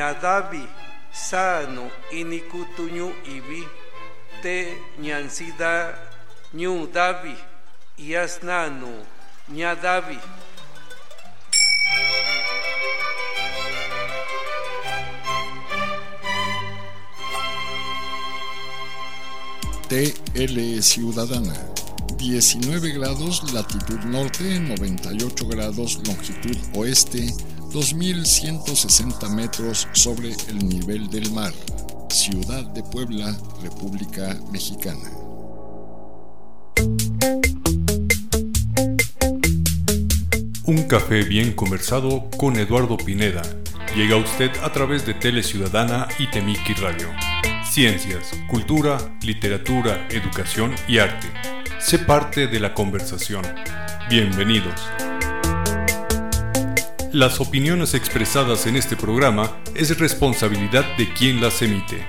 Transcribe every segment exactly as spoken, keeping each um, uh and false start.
ñadavi sano inikutuñu ibi te ñansida ñu davi yasnanu ñadavi. T L Ciudadana, diecinueve grados latitud norte, noventa y ocho grados longitud oeste, dos mil ciento sesenta metros sobre el nivel del mar, Ciudad de Puebla, República Mexicana. Un café bien conversado con Eduardo Pineda. Llega a usted a través de Tele Ciudadana y Temiki Radio. Ciencias, cultura, literatura, educación y arte. Sé parte de la conversación. Bienvenidos. Las opiniones expresadas en este programa es responsabilidad de quien las emite.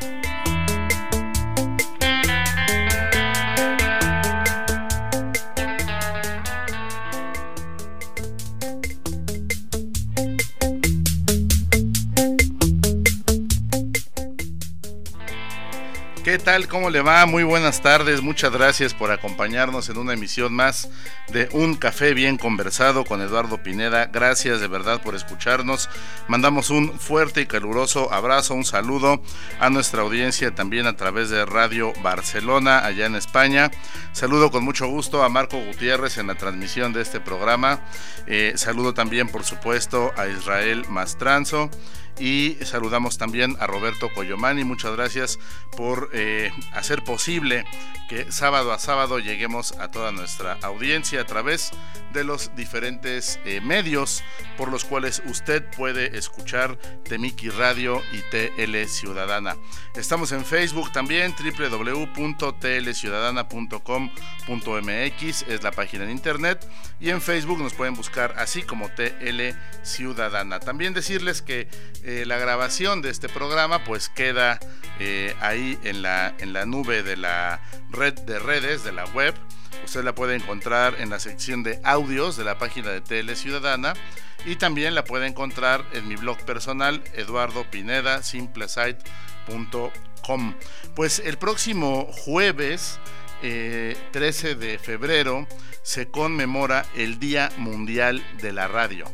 ¿Qué tal? ¿Cómo le va? Muy buenas tardes, muchas gracias por acompañarnos en una emisión más de Un Café Bien Conversado con Eduardo Pineda. Gracias de verdad por escucharnos. Mandamos un fuerte y caluroso abrazo, un saludo a nuestra audiencia también a través de Radio Barcelona, allá en España. Saludo con mucho gusto a Marco Gutiérrez en la transmisión de este programa. Eh, saludo también, por supuesto, a Israel Mastranzo. Y saludamos también a Roberto Coyomani. Muchas gracias por eh, hacer posible que sábado a sábado lleguemos a toda nuestra audiencia a través de los diferentes eh, medios por los cuales usted puede escuchar Temiki Radio y T L Ciudadana. Estamos en Facebook también, doble u doble u doble u punto t l ciudadana punto com punto m x es la página en internet, y en Facebook nos pueden buscar así como T L Ciudadana. También decirles que eh, la grabación de este programa pues queda eh, ahí en la, en la nube de la red de redes de la web. Usted la puede encontrar en la sección de audios de la página de T L Ciudadana, y también la puede encontrar en mi blog personal, eduardo pineda simple site punto com. Pues el próximo jueves eh, trece de febrero se conmemora el Día Mundial de la Radio.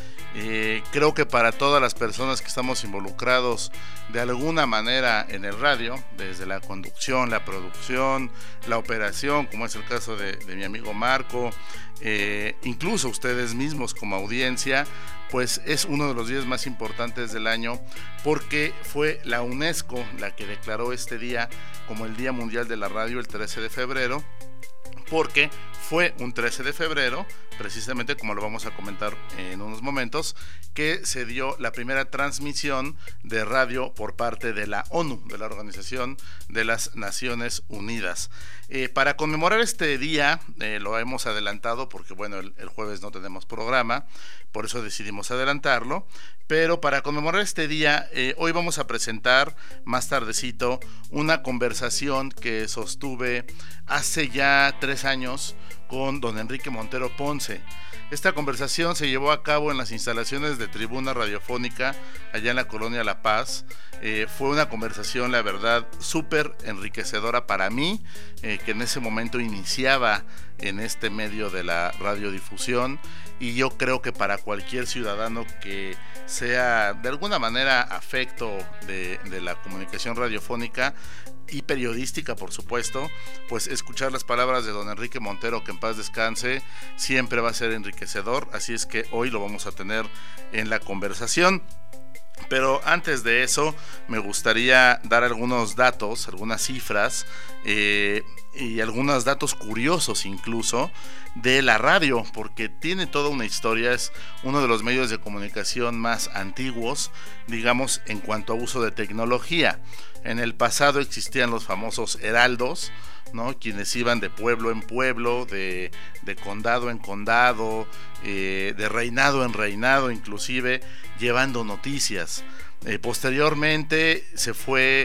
Eh, creo que para todas las personas que estamos involucrados de alguna manera en el radio, desde la conducción, la producción, la operación, como es el caso de, de mi amigo Marco, eh, incluso ustedes mismos como audiencia, pues es uno de los días más importantes del año, porque fue la UNESCO la que declaró este día como el Día Mundial de la Radio el trece de febrero, porque fue un trece de febrero, precisamente como lo vamos a comentar en unos momentos, que se dio la primera transmisión de radio por parte de la ONU, de la Organización de las Naciones Unidas. Eh, para conmemorar este día, eh, lo hemos adelantado porque bueno, el, el jueves no tenemos programa, por eso decidimos adelantarlo, pero para conmemorar este día, eh, hoy vamos a presentar más tardecito una conversación que sostuve hace ya tres años con don Enrique Montero Ponce. Esta conversación se llevó a cabo en las instalaciones de Tribuna Radiofónica allá en la colonia La Paz. Eh, fue una conversación, la verdad, súper enriquecedora para mí, eh, que en ese momento iniciaba en este medio de la radiodifusión, y yo creo que para cualquier ciudadano que sea de alguna manera afecto de, de la comunicación radiofónica y periodística, por supuesto, pues escuchar las palabras de don Enrique Montero, que en paz descanse, siempre va a ser enriquecedor. Así es que hoy lo vamos a tener en la conversación. Pero antes de eso, me gustaría dar algunos datos, algunas cifras eh, y algunos datos curiosos incluso de la radio, porque tiene toda una historia. Es uno de los medios de comunicación más antiguos, digamos, en cuanto a uso de tecnología. En el pasado existían los famosos heraldos, ¿no? Quienes iban de pueblo en pueblo, de, de condado en condado, eh, de reinado en reinado, inclusive llevando noticias. Eh, posteriormente se fue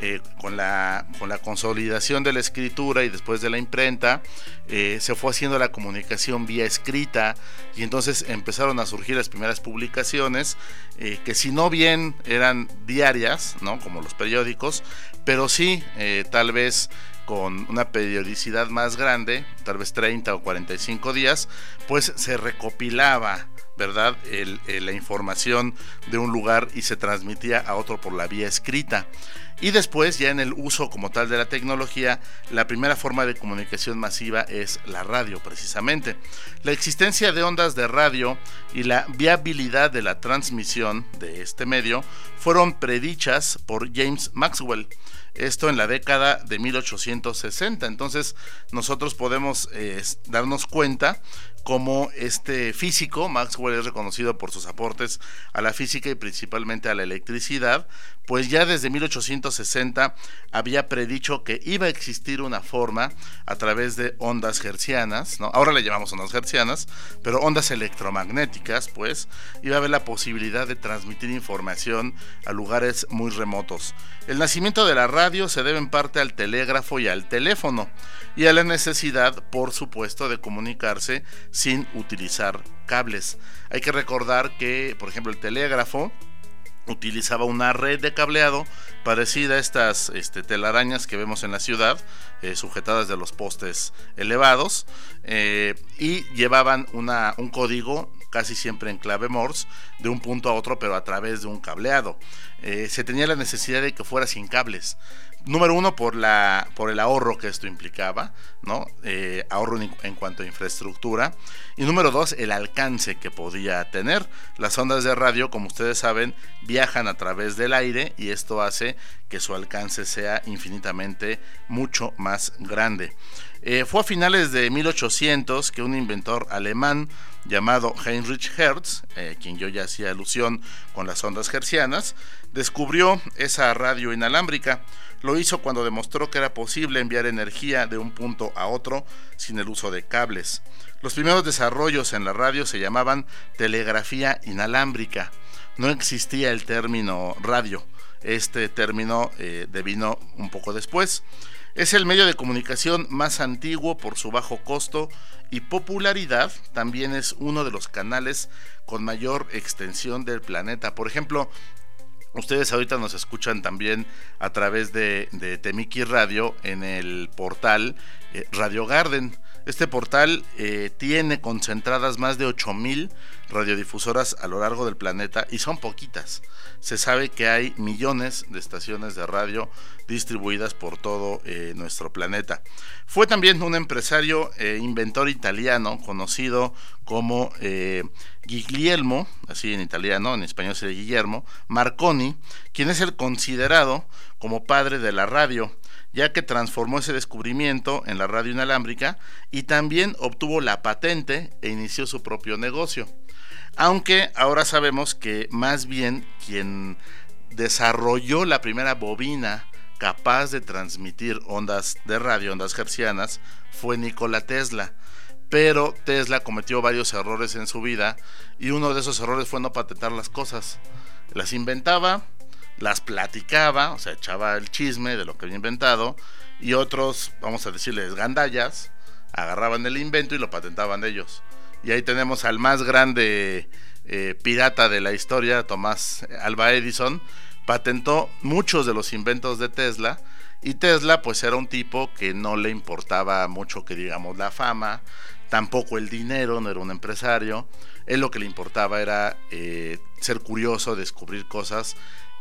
eh, con, la, con la consolidación de la escritura y después de la imprenta, eh, se fue haciendo la comunicación vía escrita, y entonces empezaron a surgir las primeras publicaciones, eh, que si no bien eran diarias, ¿no?, como los periódicos, pero sí, eh, tal vez con una periodicidad más grande, tal vez treinta o cuarenta y cinco días, pues se recopilaba, ¿verdad?, el, el, la información de un lugar y se transmitía a otro por la vía escrita. Y después, ya en el uso como tal de la tecnología, la primera forma de comunicación masiva es la radio, precisamente. La existencia de ondas de radio y la viabilidad de la transmisión de este medio fueron predichas por James Maxwell. Esto en la década de mil ochocientos sesenta. Entonces nosotros podemos eh, darnos cuenta cómo este físico, Maxwell, es reconocido por sus aportes a la física y principalmente a la electricidad, pues ya desde mil ochocientos sesenta había predicho que iba a existir una forma a través de ondas hertzianas, ¿no? Ahora le llamamos ondas hertzianas, pero ondas electromagnéticas, pues iba a haber la posibilidad de transmitir información a lugares muy remotos. El nacimiento de la radio se debe en parte al telégrafo y al teléfono, y a la necesidad, por supuesto, de comunicarse sin utilizar cables. Hay que recordar que, por ejemplo, el telégrafo utilizaba una red de cableado parecida a estas este, telarañas que vemos en la ciudad, eh, sujetadas de los postes elevados, eh, y llevaban una, un código casi siempre en clave Morse de un punto a otro, pero a través de un cableado. Eh, se tenía la necesidad de que fuera sin cables. Número uno, por la por el ahorro que esto implicaba, ¿no? Eh, ahorro en, en cuanto a infraestructura. Y número dos, el alcance que podía tener. Las ondas de radio, como ustedes saben, viajan a través del aire, y esto hace que su alcance sea infinitamente mucho más grande. Eh, fue a finales de mil ochocientos que un inventor alemán llamado Heinrich Hertz, eh, quien yo ya hacía alusión con las ondas hertzianas, descubrió esa radio inalámbrica. Lo hizo cuando demostró que era posible enviar energía de un punto a otro sin el uso de cables. Los primeros desarrollos en la radio se llamaban telegrafía inalámbrica. No existía el término radio. Este término eh, devino un poco después. Es el medio de comunicación más antiguo por su bajo costo y popularidad. También es uno de los canales con mayor extensión del planeta. Por ejemplo, ustedes ahorita nos escuchan también a través de, de Temiki Radio en el portal eh, Radio Garden. Este portal eh, tiene concentradas más de ocho mil radiodifusoras a lo largo del planeta, y son poquitas. Se sabe que hay millones de estaciones de radio distribuidas por todo eh, nuestro planeta. Fue también un empresario e eh, inventor italiano conocido como eh, Guglielmo, así en italiano, en español sería Guillermo Marconi, quien es el considerado como padre de la radio, ya que transformó ese descubrimiento en la radio inalámbrica y también obtuvo la patente e inició su propio negocio. Aunque ahora sabemos que más bien quien desarrolló la primera bobina capaz de transmitir ondas de radio, ondas hertzianas, fue Nikola Tesla. Pero Tesla cometió varios errores en su vida, y uno de esos errores fue no patentar las cosas. Las inventaba, las platicaba, o sea, echaba el chisme de lo que había inventado, y otros, vamos a decirles gandallas, agarraban el invento y lo patentaban ellos. Y ahí tenemos al más grande eh, pirata de la historia, Tomás Alva Edison. Patentó muchos de los inventos de Tesla, y Tesla pues era un tipo que no le importaba mucho, que digamos, la fama, tampoco el dinero, no era un empresario. Él lo que le importaba era eh, ser curioso, descubrir cosas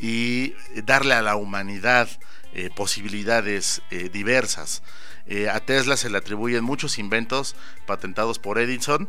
y darle a la humanidad eh, posibilidades eh, diversas. Eh, a Tesla se le atribuyen muchos inventos patentados por Edison,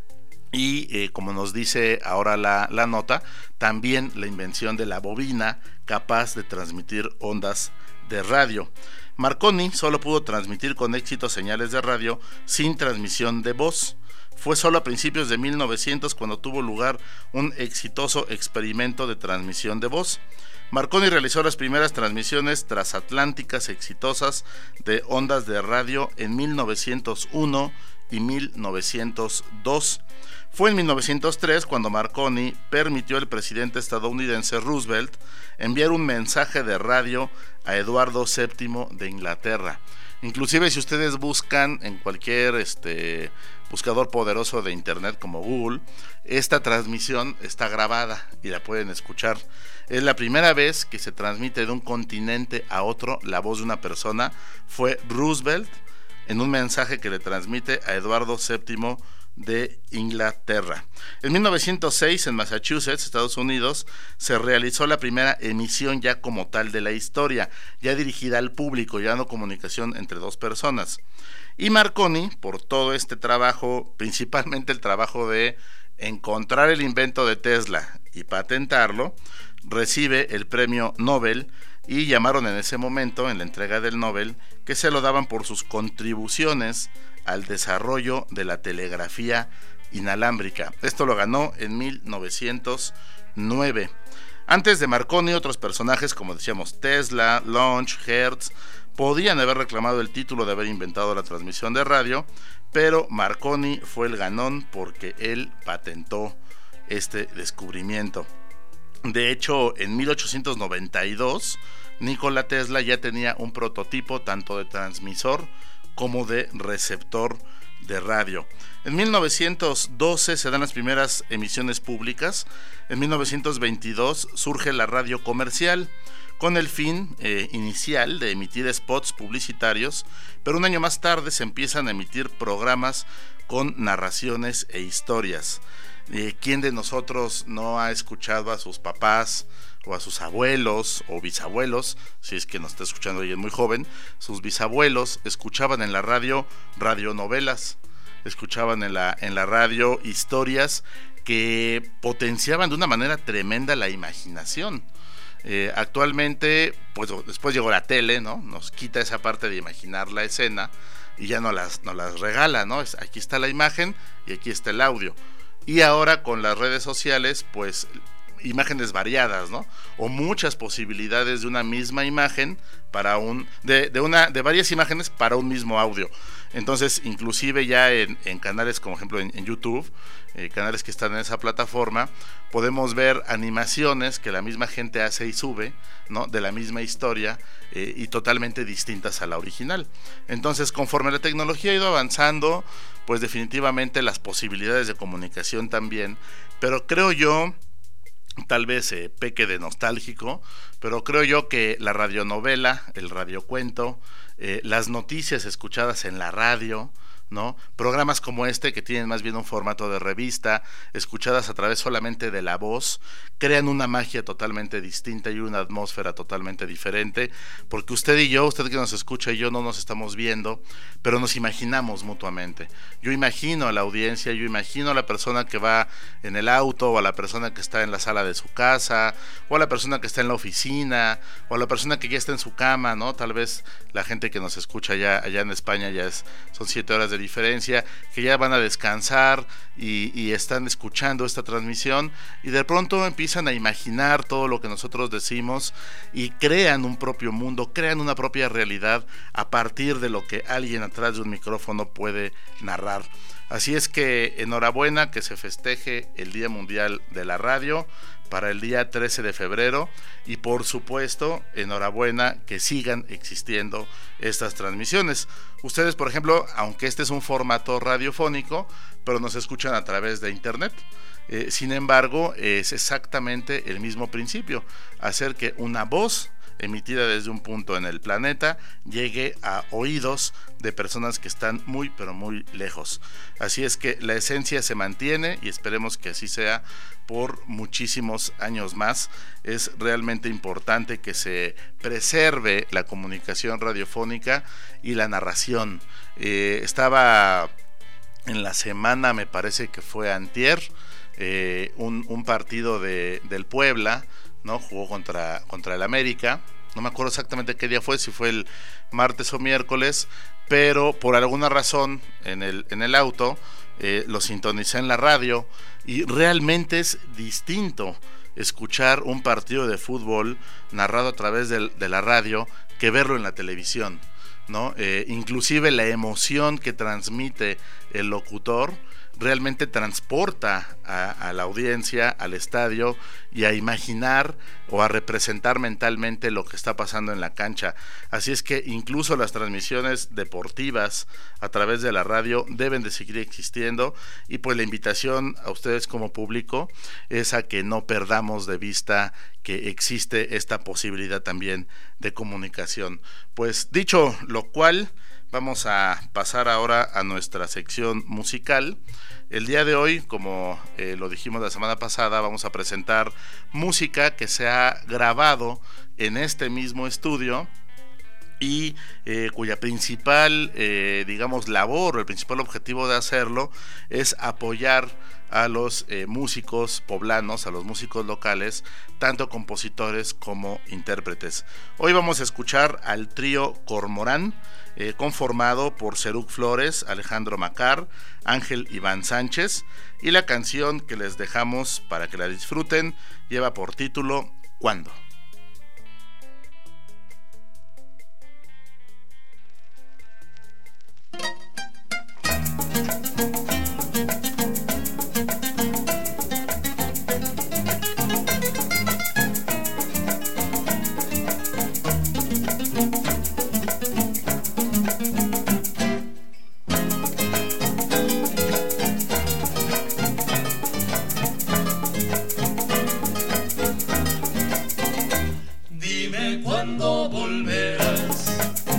y eh, como nos dice ahora la, la nota, también la invención de la bobina capaz de transmitir ondas de radio. Marconi solo pudo transmitir con éxito señales de radio sin transmisión de voz. Fue solo a principios de mil novecientos cuando tuvo lugar un exitoso experimento de transmisión de voz. Marconi realizó las primeras transmisiones transatlánticas exitosas de ondas de radio en mil novecientos uno y mil novecientos dos. Fue en mil novecientos tres cuando Marconi permitió al presidente estadounidense Roosevelt enviar un mensaje de radio a Eduardo séptimo de Inglaterra. Inclusive si ustedes buscan en cualquier este, buscador poderoso de internet como Google, esta transmisión está grabada y la pueden escuchar. Es la primera vez que se transmite de un continente a otro la voz de una persona. Fue Roosevelt en un mensaje que le transmite a Eduardo séptimo de Inglaterra. En mil novecientos seis, en Massachusetts, Estados Unidos, se realizó la primera emisión ya como tal de la historia, ya dirigida al público, ya no comunicación entre dos personas. Y Marconi, por todo este trabajo, principalmente el trabajo de encontrar el invento de Tesla y patentarlo, recibe el premio Nobel, y llamaron en ese momento, en la entrega del Nobel, que se lo daban por sus contribuciones al desarrollo de la telegrafía inalámbrica. Esto lo ganó en mil novecientos nueve. Antes de Marconi, otros personajes como decíamos Tesla, Launch, Hertz, podían haber reclamado el título de haber inventado la transmisión de radio, pero Marconi fue el ganón porque él patentó este descubrimiento. De hecho, en mil ochocientos noventa y dos, Nikola Tesla ya tenía un prototipo tanto de transmisor como de receptor de radio. En mil novecientos doce se dan las primeras emisiones públicas. En mil novecientos veintidós surge la radio comercial con el fin eh, inicial de emitir spots publicitarios, pero un año más tarde se empiezan a emitir programas con narraciones e historias. Eh, ¿Quién de nosotros no ha escuchado a sus papás o a sus abuelos o bisabuelos, si es que nos está escuchando alguien muy joven, sus bisabuelos escuchaban en la radio radionovelas, escuchaban en la, en la radio historias que potenciaban de una manera tremenda la imaginación? Eh, actualmente, pues después llegó la tele, ¿no? Nos quita esa parte de imaginar la escena y ya nos las, nos las regala, ¿no? Es, aquí está la imagen y aquí está el audio. Y ahora con las redes sociales, pues imágenes variadas, ¿no? O muchas posibilidades de una misma imagen para un de, de una de varias imágenes para un mismo audio. Entonces, inclusive ya en, en canales como ejemplo en, en YouTube, eh, canales que están en esa plataforma, podemos ver animaciones que la misma gente hace y sube, ¿no? De la misma historia eh, y totalmente distintas a la original. Entonces, conforme la tecnología ha ido avanzando, pues definitivamente las posibilidades de comunicación también, pero creo yo, tal vez eh, peque de nostálgico, pero creo yo que la radionovela, el radiocuento, eh, las noticias escuchadas en la radio, ¿no? Programas como este que tienen más bien un formato de revista, escuchadas a través solamente de la voz, crean una magia totalmente distinta y una atmósfera totalmente diferente, porque usted y yo, usted que nos escucha y yo no nos estamos viendo, pero nos imaginamos mutuamente. Yo imagino a la audiencia, yo imagino a la persona que va en el auto, o a la persona que está en la sala de su casa, o a la persona que está en la oficina, o a la persona que ya está en su cama, ¿no? Tal vez la gente que nos escucha allá, allá en España ya es, son siete horas de diferencia, que ya van a descansar y, y están escuchando esta transmisión y de pronto empiezan a imaginar todo lo que nosotros decimos y crean un propio mundo, crean una propia realidad a partir de lo que alguien atrás de un micrófono puede narrar. Así es que enhorabuena que se festeje el Día Mundial de la Radio para el día trece de febrero y por supuesto enhorabuena que sigan existiendo estas transmisiones. Ustedes, por ejemplo, aunque este es un formato radiofónico, pero nos escuchan a través de internet. Eh, sin embargo, es exactamente el mismo principio, hacer que una voz emitida desde un punto en el planeta llegue a oídos de personas que están muy pero muy lejos. Así es que la esencia se mantiene y esperemos que así sea por muchísimos años más. Es realmente importante que se preserve la comunicación radiofónica y la narración. Eh, estaba en la semana, me parece que fue antier, eh, un, un partido de, del Puebla, ¿no? Jugó contra, contra el América, no me acuerdo exactamente qué día fue, si fue el martes o miércoles, pero por alguna razón en el, en el auto eh, lo sintonicé en la radio y realmente es distinto escuchar un partido de fútbol narrado a través de, de la radio que verlo en la televisión, ¿no? Eh, inclusive la emoción que transmite el locutor realmente transporta a, a la audiencia al estadio y a imaginar o a representar mentalmente lo que está pasando en la cancha. Así es que incluso las transmisiones deportivas a través de la radio deben de seguir existiendo, y pues la invitación a ustedes como público es a que no perdamos de vista que existe esta posibilidad también de comunicación. Pues dicho lo cual, vamos a pasar ahora a nuestra sección musical. El día de hoy, como eh, lo dijimos la semana pasada, vamos a presentar música que se ha grabado en este mismo estudio y eh, cuya principal, eh, digamos, labor o el principal objetivo de hacerlo es apoyar a los eh, músicos poblanos, a los músicos locales, tanto compositores como intérpretes. Hoy vamos a escuchar al trío Cormorán, eh, conformado por Ceruc Flores, Alejandro Macar, Ángel Iván Sánchez, y la canción que les dejamos para que la disfruten lleva por título ¿Cuándo? ¿Cuándo volverás?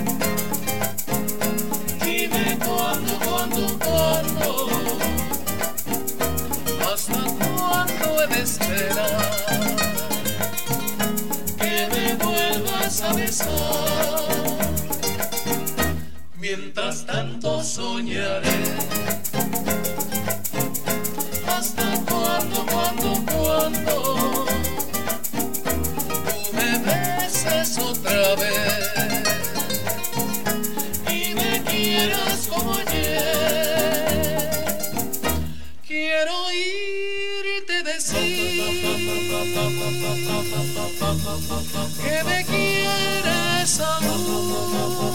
Dime cuándo, cuándo, cuándo. ¿Hasta cuándo he de esperar que me vuelvas a besar? Mientras tanto soñaré. ¿Hasta cuándo, cuándo, cuándo? Otra vez y me quieras como ayer. Quiero irte decir que me quieres aún,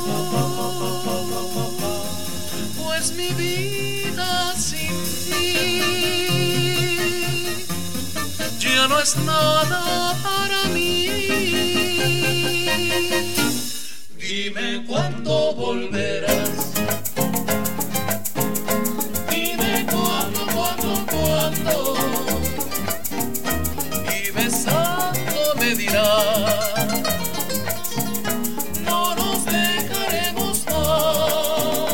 pues mi vida sin ti ya no es nada para mí. Dime cuándo volverás. Dime cuándo, cuándo, cuándo. Y besando me dirás, no nos dejaremos más.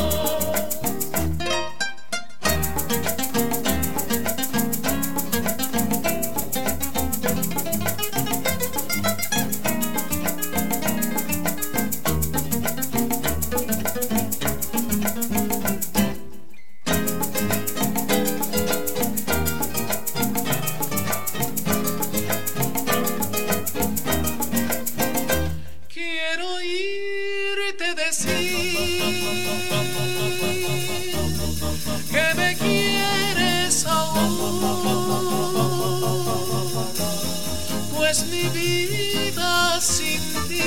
Que me quieres aún, pues mi vida sin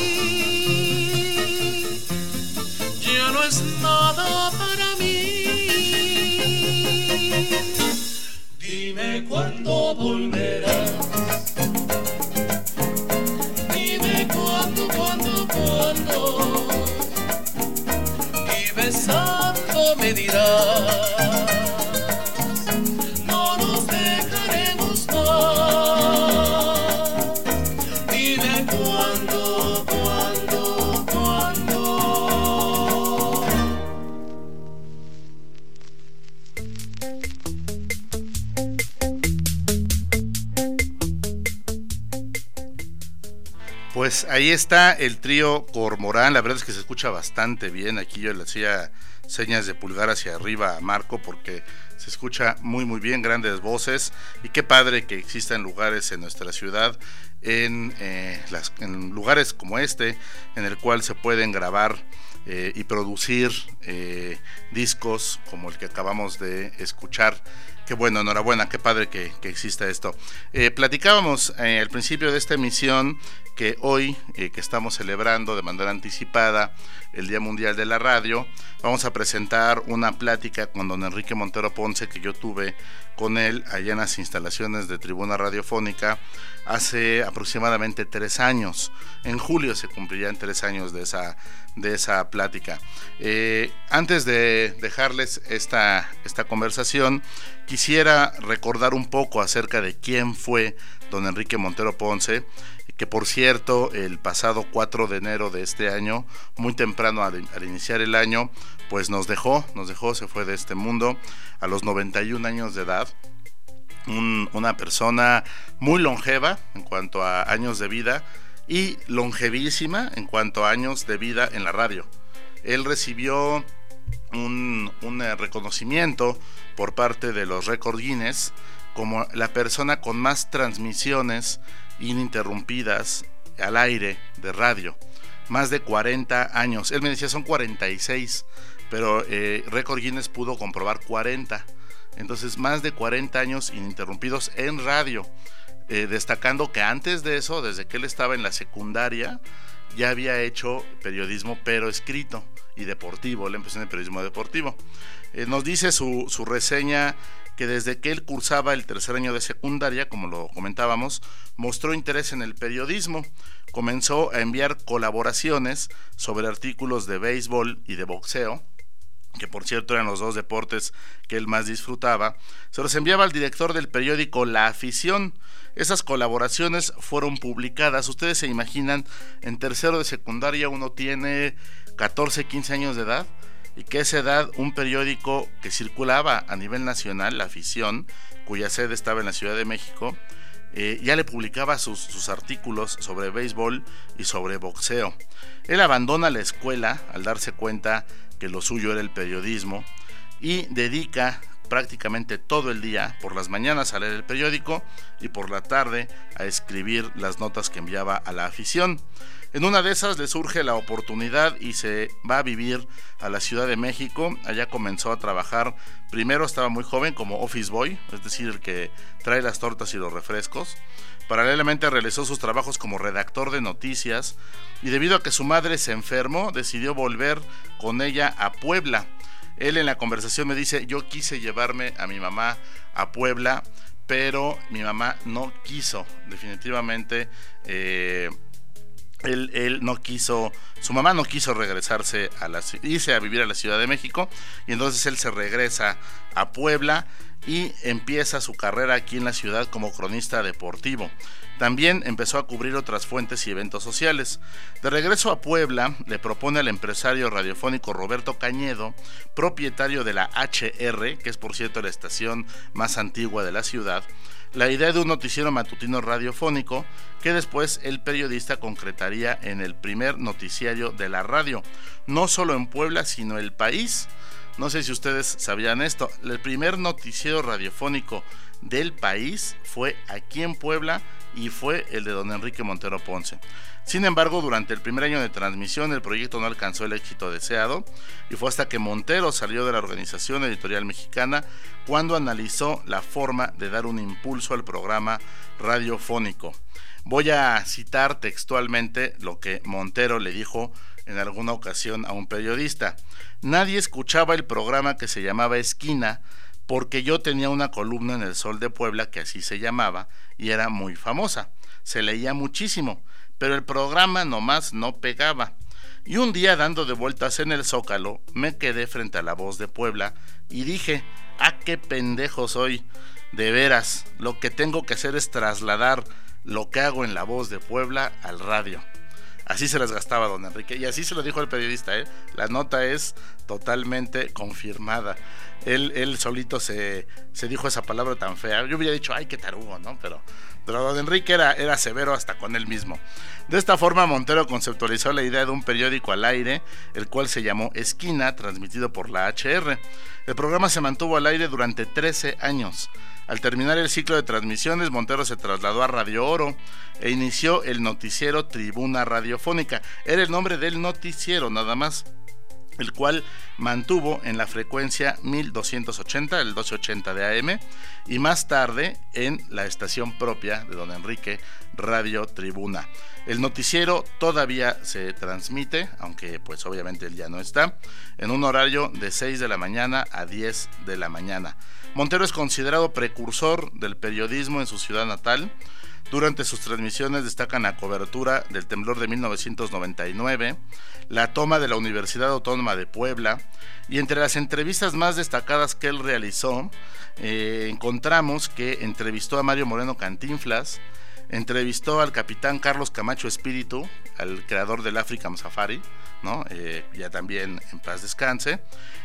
ti ya no es nada para mí. Dime cuándo volverás. Dime cuándo, cuándo, cuándo. Besando me dirás, no nos dejaremos más. Dime cuándo, cuándo, cuándo. Pues ahí está el trío Cormorán. La verdad es que se escucha bastante bien. Aquí yo le hacía señas de pulgar hacia arriba a Marco porque se escucha muy muy bien, grandes voces, y qué padre que existan lugares en nuestra ciudad, en, eh, las, en lugares como este, en el cual se pueden grabar eh, y producir eh, discos como el que acabamos de escuchar Qué bueno, enhorabuena, qué padre que, que exista esto. Eh, platicábamos eh, al principio de esta emisión que hoy, eh, que estamos celebrando de manera anticipada el Día Mundial de la Radio, vamos a presentar una plática con don Enrique Montero Ponce que yo tuve con él allá en las instalaciones de Tribuna Radiofónica hace aproximadamente tres años. En julio se cumplirían tres años de esa, de esa plática. Eh, antes de dejarles esta, esta conversación, quisiera recordar un poco acerca de quién fue don Enrique Montero Ponce, que por cierto el pasado cuatro de enero de este año, muy temprano al, al iniciar el año, pues nos dejó, nos dejó, se fue de este mundo a los noventa y un años de edad. Un, una persona muy longeva en cuanto a años de vida y longevísima en cuanto a años de vida en la radio. Él recibió un, un reconocimiento por parte de los récords Guinness como la persona con más transmisiones ininterrumpidas al aire de radio, más de cuarenta años. Él me decía son cuarenta y seis, pero eh, récord Guinness pudo comprobar cuarenta. Entonces más de cuarenta años ininterrumpidos en radio, eh, destacando que antes de eso, desde que él estaba en la secundaria, ya había hecho periodismo pero escrito y deportivo. Él empezó en el periodismo deportivo. Eh, nos dice su, su reseña que desde que él cursaba el tercer año de secundaria, como lo comentábamos, mostró interés en el periodismo. Comenzó a enviar colaboraciones sobre artículos de béisbol y de boxeo, que por cierto eran los dos deportes que él más disfrutaba. Se los enviaba al director del periódico La Afición. Esas colaboraciones fueron publicadas. Ustedes se imaginan, en tercero de secundaria uno tiene catorce, quince años de edad, y que a esa edad un periódico que circulaba a nivel nacional, La Afición, cuya sede estaba en la Ciudad de México, eh, ya le publicaba sus, sus artículos sobre béisbol y sobre boxeo. Él abandona la escuela al darse cuenta que lo suyo era el periodismo y dedica prácticamente todo el día, por las mañanas a leer el periódico y por la tarde a escribir las notas que enviaba a La Afición. En una de esas le surge la oportunidad y se va a vivir a la Ciudad de México. Allá comenzó a trabajar, primero estaba muy joven como office boy, es decir, el que trae las tortas y los refrescos. Paralelamente realizó sus trabajos como redactor de noticias y debido a que su madre se enfermó, decidió volver con ella a Puebla. Él en la conversación me dice, yo quise llevarme a mi mamá a Puebla, pero mi mamá no quiso, definitivamente. eh, Él, él no quiso, su mamá no quiso regresarse a la, irse a vivir a la Ciudad de México, y entonces él se regresa a Puebla y empieza su carrera aquí en la ciudad como cronista deportivo. También empezó a cubrir otras fuentes y eventos sociales. De regreso a Puebla, le propone al empresario radiofónico Roberto Cañedo, propietario de la H R, que es por cierto la estación más antigua de la ciudad, la idea de un noticiero matutino radiofónico que después el periodista concretaría en el primer noticiario de la radio, no solo en Puebla, sino el país. No sé si ustedes sabían esto, el primer noticiero radiofónico del país fue aquí en Puebla y fue el de don Enrique Montero Ponce. Sin embargo, durante el primer año de transmisión el proyecto no alcanzó el éxito deseado y fue hasta que Montero salió de la Organización Editorial Mexicana cuando analizó la forma de dar un impulso al programa radiofónico. Voy a citar textualmente lo que Montero le dijo en alguna ocasión a un periodista. Nadie escuchaba el programa que se llamaba Esquina porque yo tenía una columna en El Sol de Puebla que así se llamaba y era muy famosa. Se leía muchísimo, pero el programa nomás no pegaba. Y un día, dando de vueltas en el Zócalo, me quedé frente a La Voz de Puebla y dije, ¡ah, qué pendejo soy! De veras, lo que tengo que hacer es trasladar lo que hago en La Voz de Puebla al radio. Así se las gastaba don Enrique, y así se lo dijo el periodista, ¿eh? La nota es totalmente confirmada. Él, él solito se, se dijo esa palabra tan fea. Yo hubiera dicho, ¡ay, qué tarugo!, ¿no? Pero, pero don Enrique era, era severo hasta con él mismo. De esta forma, Montero conceptualizó la idea de un periódico al aire, el cual se llamó Esquina, transmitido por la H R. El programa se mantuvo al aire durante trece años. Al terminar el ciclo de transmisiones, Montero se trasladó a Radio Oro e inició el noticiero Tribuna Radiofónica. Era el nombre del noticiero, nada más. el cual mantuvo en la frecuencia mil doscientos ochenta, el doce ochenta de A M, y más tarde en la estación propia de don Enrique, Radio Tribuna. El noticiero todavía se transmite, aunque pues obviamente él ya no está, en un horario de seis de la mañana a diez de la mañana. Montero es considerado precursor del periodismo en su ciudad natal. Durante sus transmisiones destacan la cobertura del temblor de mil novecientos noventa y nueve, la toma de la Universidad Autónoma de Puebla, y entre las entrevistas más destacadas que él realizó, eh, encontramos que entrevistó a Mario Moreno Cantinflas, entrevistó al capitán Carlos Camacho Espíritu, al creador del African Safari, ¿no? Eh, ya también en paz descanse,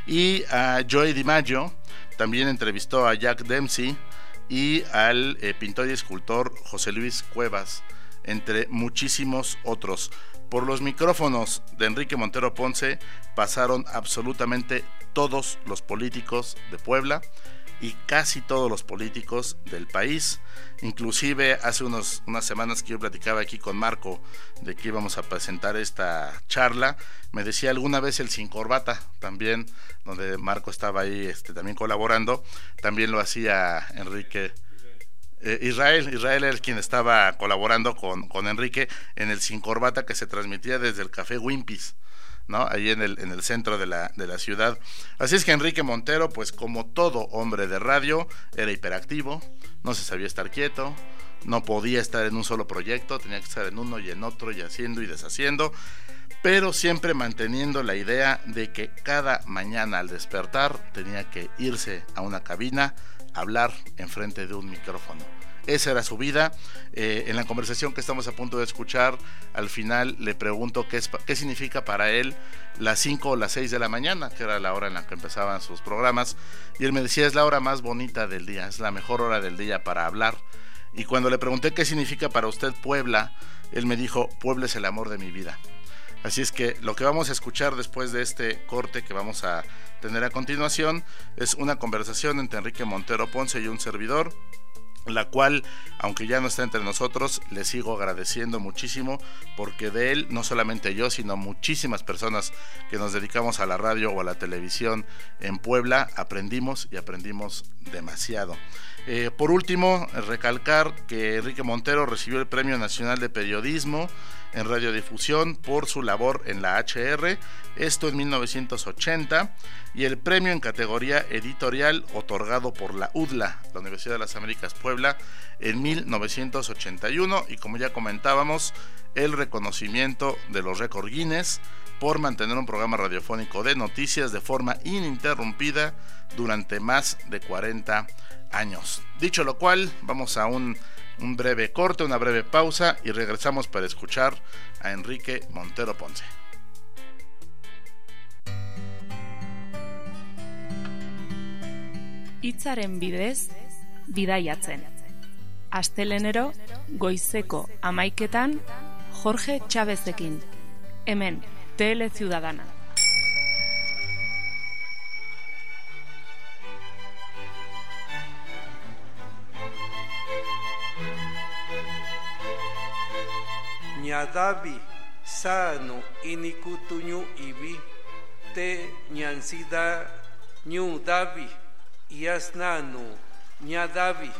y a Joey DiMaggio. También entrevistó a Jack Dempsey y al eh, pintor y escultor José Luis Cuevas, entre muchísimos otros. Por los micrófonos de Enrique Montero Ponce pasaron absolutamente todos los políticos de Puebla y casi todos los políticos del país. Inclusive hace unos, unas semanas que yo platicaba aquí con Marco de que íbamos a presentar esta charla, me decía alguna vez el Sin Corbata también, donde Marco estaba ahí este, también colaborando, también lo hacía Enrique. Eh, Israel, Israel era quien estaba colaborando con, con Enrique en el Sin Corbata, que se transmitía desde el Café Wimpy's, ¿no? Ahí en el, en el centro de la, de la ciudad. Así es que Enrique Montero, pues como todo hombre de radio, era hiperactivo, no se sabía estar quieto, no podía estar en un solo proyecto, tenía que estar en uno y en otro y haciendo y deshaciendo, pero siempre manteniendo la idea de que cada mañana al despertar tenía que irse a una cabina, hablar enfrente de un micrófono. Esa era su vida. Eh, en la conversación que estamos a punto de escuchar, al final le pregunto qué, es, qué significa para él las cinco o las seis de la mañana, que era la hora en la que empezaban sus programas, y él me decía, es la hora más bonita del día, es la mejor hora del día para hablar. Y cuando le pregunté qué significa para usted Puebla, él me dijo, Puebla es el amor de mi vida. Así es que lo que vamos a escuchar después de este corte que vamos a tener a continuación es una conversación entre Enrique Montero Ponce y un servidor, la cual, aunque ya no está entre nosotros, le sigo agradeciendo muchísimo, porque de él, no solamente yo, sino muchísimas personas que nos dedicamos a la radio o a la televisión en Puebla, aprendimos y aprendimos demasiado. Eh, por último, recalcar que Enrique Montero recibió el Premio Nacional de Periodismo en Radiodifusión por su labor en la H R, esto en mil novecientos ochenta, y el premio en categoría editorial otorgado por la U D L A, la Universidad de las Américas Puebla, en mil novecientos ochenta y uno, y como ya comentábamos, el reconocimiento de los récord Guinness por mantener un programa radiofónico de noticias de forma ininterrumpida durante más de cuarenta años. Dicho lo cual, vamos a un, un breve corte, una breve pausa, y regresamos para escuchar a Enrique Montero Ponce. Hitzaren bidez, bidaiatzen. Astelenero, goizeko amaiketan, Jorge Chávezekin. Hemen, Tele Ciudadana. Ñadavi, sano inikutuñu ibi, te ñansida ñu davi, yasnanu ñadavi.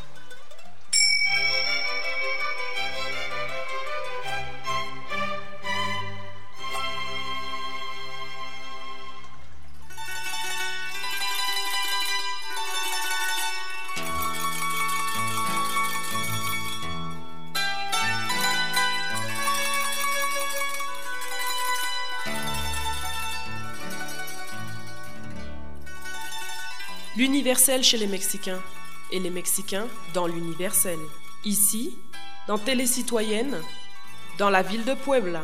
L'universel chez les Mexicains, et les Mexicains dans l'universel. Ici, dans Télé Citoyenne, dans la ville de Puebla.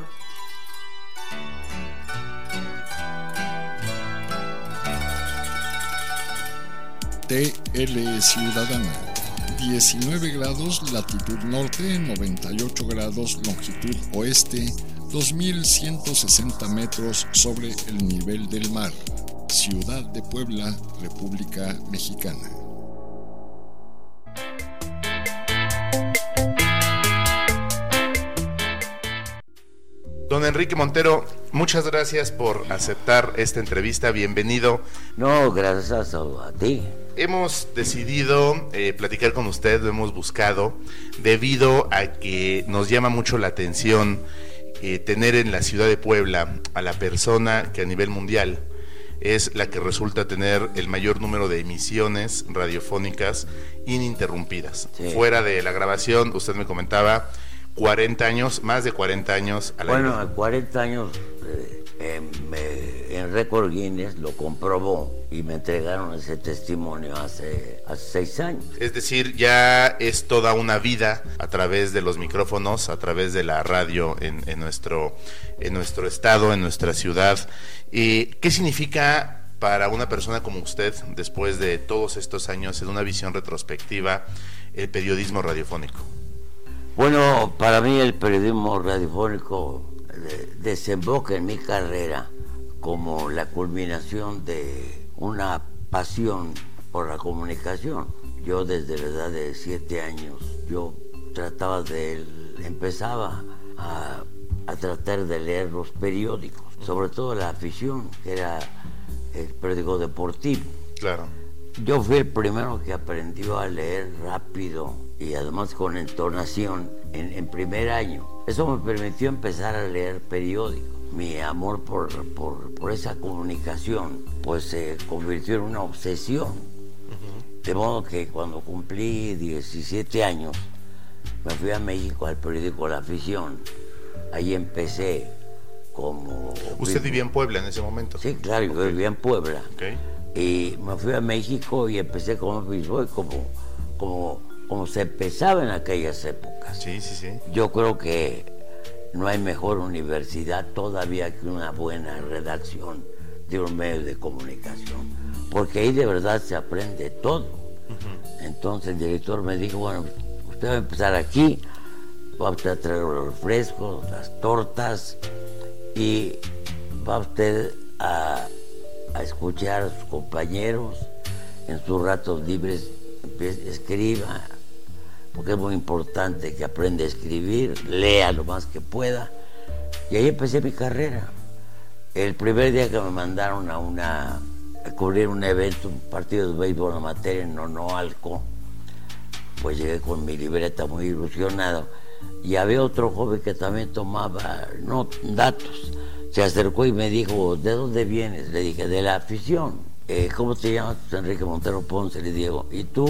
T L Ciudadana, diecinueve grados latitud norte, noventa y ocho grados longitud oeste, dos mil ciento sesenta metros sobre el nivel del mar. Ciudad de Puebla, República Mexicana. Don Enrique Montero, muchas gracias por aceptar esta entrevista, bienvenido. No, gracias a, a ti. Hemos decidido eh, platicar con usted, lo hemos buscado, debido a que nos llama mucho la atención eh, tener en la ciudad de Puebla a la persona que a nivel mundial es la que resulta tener el mayor número de emisiones radiofónicas ininterrumpidas. Sí. Fuera de la grabación, usted me comentaba, cuarenta años, más de cuarenta años al año. Bueno, cuarenta años eh, eh, en Récord Guinness lo comprobó y me entregaron ese testimonio hace, hace seis años. Es decir, ya es toda una vida a través de los micrófonos, a través de la radio en, en, nuestro, en nuestro estado, en nuestra ciudad. ¿Y qué significa para una persona como usted, después de todos estos años, en una visión retrospectiva, el periodismo radiofónico? Bueno, para mí el periodismo radiofónico desemboca en mi carrera como la culminación de una pasión por la comunicación. Yo desde la edad de siete años, yo trataba de, empezaba a, a tratar de leer los periódicos, sobre todo La Afición, que era el periódico deportivo. Claro. Yo fui el primero que aprendió a leer rápido y además con entonación en, en primer año. Eso me permitió empezar a leer periódicos. Mi amor por, por, por esa comunicación pues se convirtió en una obsesión. Uh-huh. De modo que cuando cumplí diecisiete años me fui a México al periódico La Afición. Ahí empecé como... ¿Usted vivía en Puebla en ese momento? Sí, claro, yo vivía en Puebla. Okay. Y me fui a México y empecé como obispo, como, como, como se empezaba en aquellas épocas. Sí, sí, sí. Yo creo que no hay mejor universidad todavía que una buena redacción de un medio de comunicación, porque ahí de verdad se aprende todo. Uh-huh. Entonces el director me dijo, bueno, usted va a empezar aquí, va usted a traer los refrescos, las tortas, y va usted a, a escuchar a sus compañeros, en sus ratos libres escriba, porque es muy importante que aprenda a escribir, lea lo más que pueda. Y ahí empecé mi carrera. El primer día que me mandaron a una a cubrir un evento, un partido de béisbol amateur en Nonoalco, pues llegué con mi libreta muy ilusionado, y había otro joven que también tomaba no, datos. Se acercó y me dijo, ¿de dónde vienes? Le dije, de La Afición. Eh, ¿Cómo te llamas? Enrique Montero Ponce. Le digo, ¿y tú?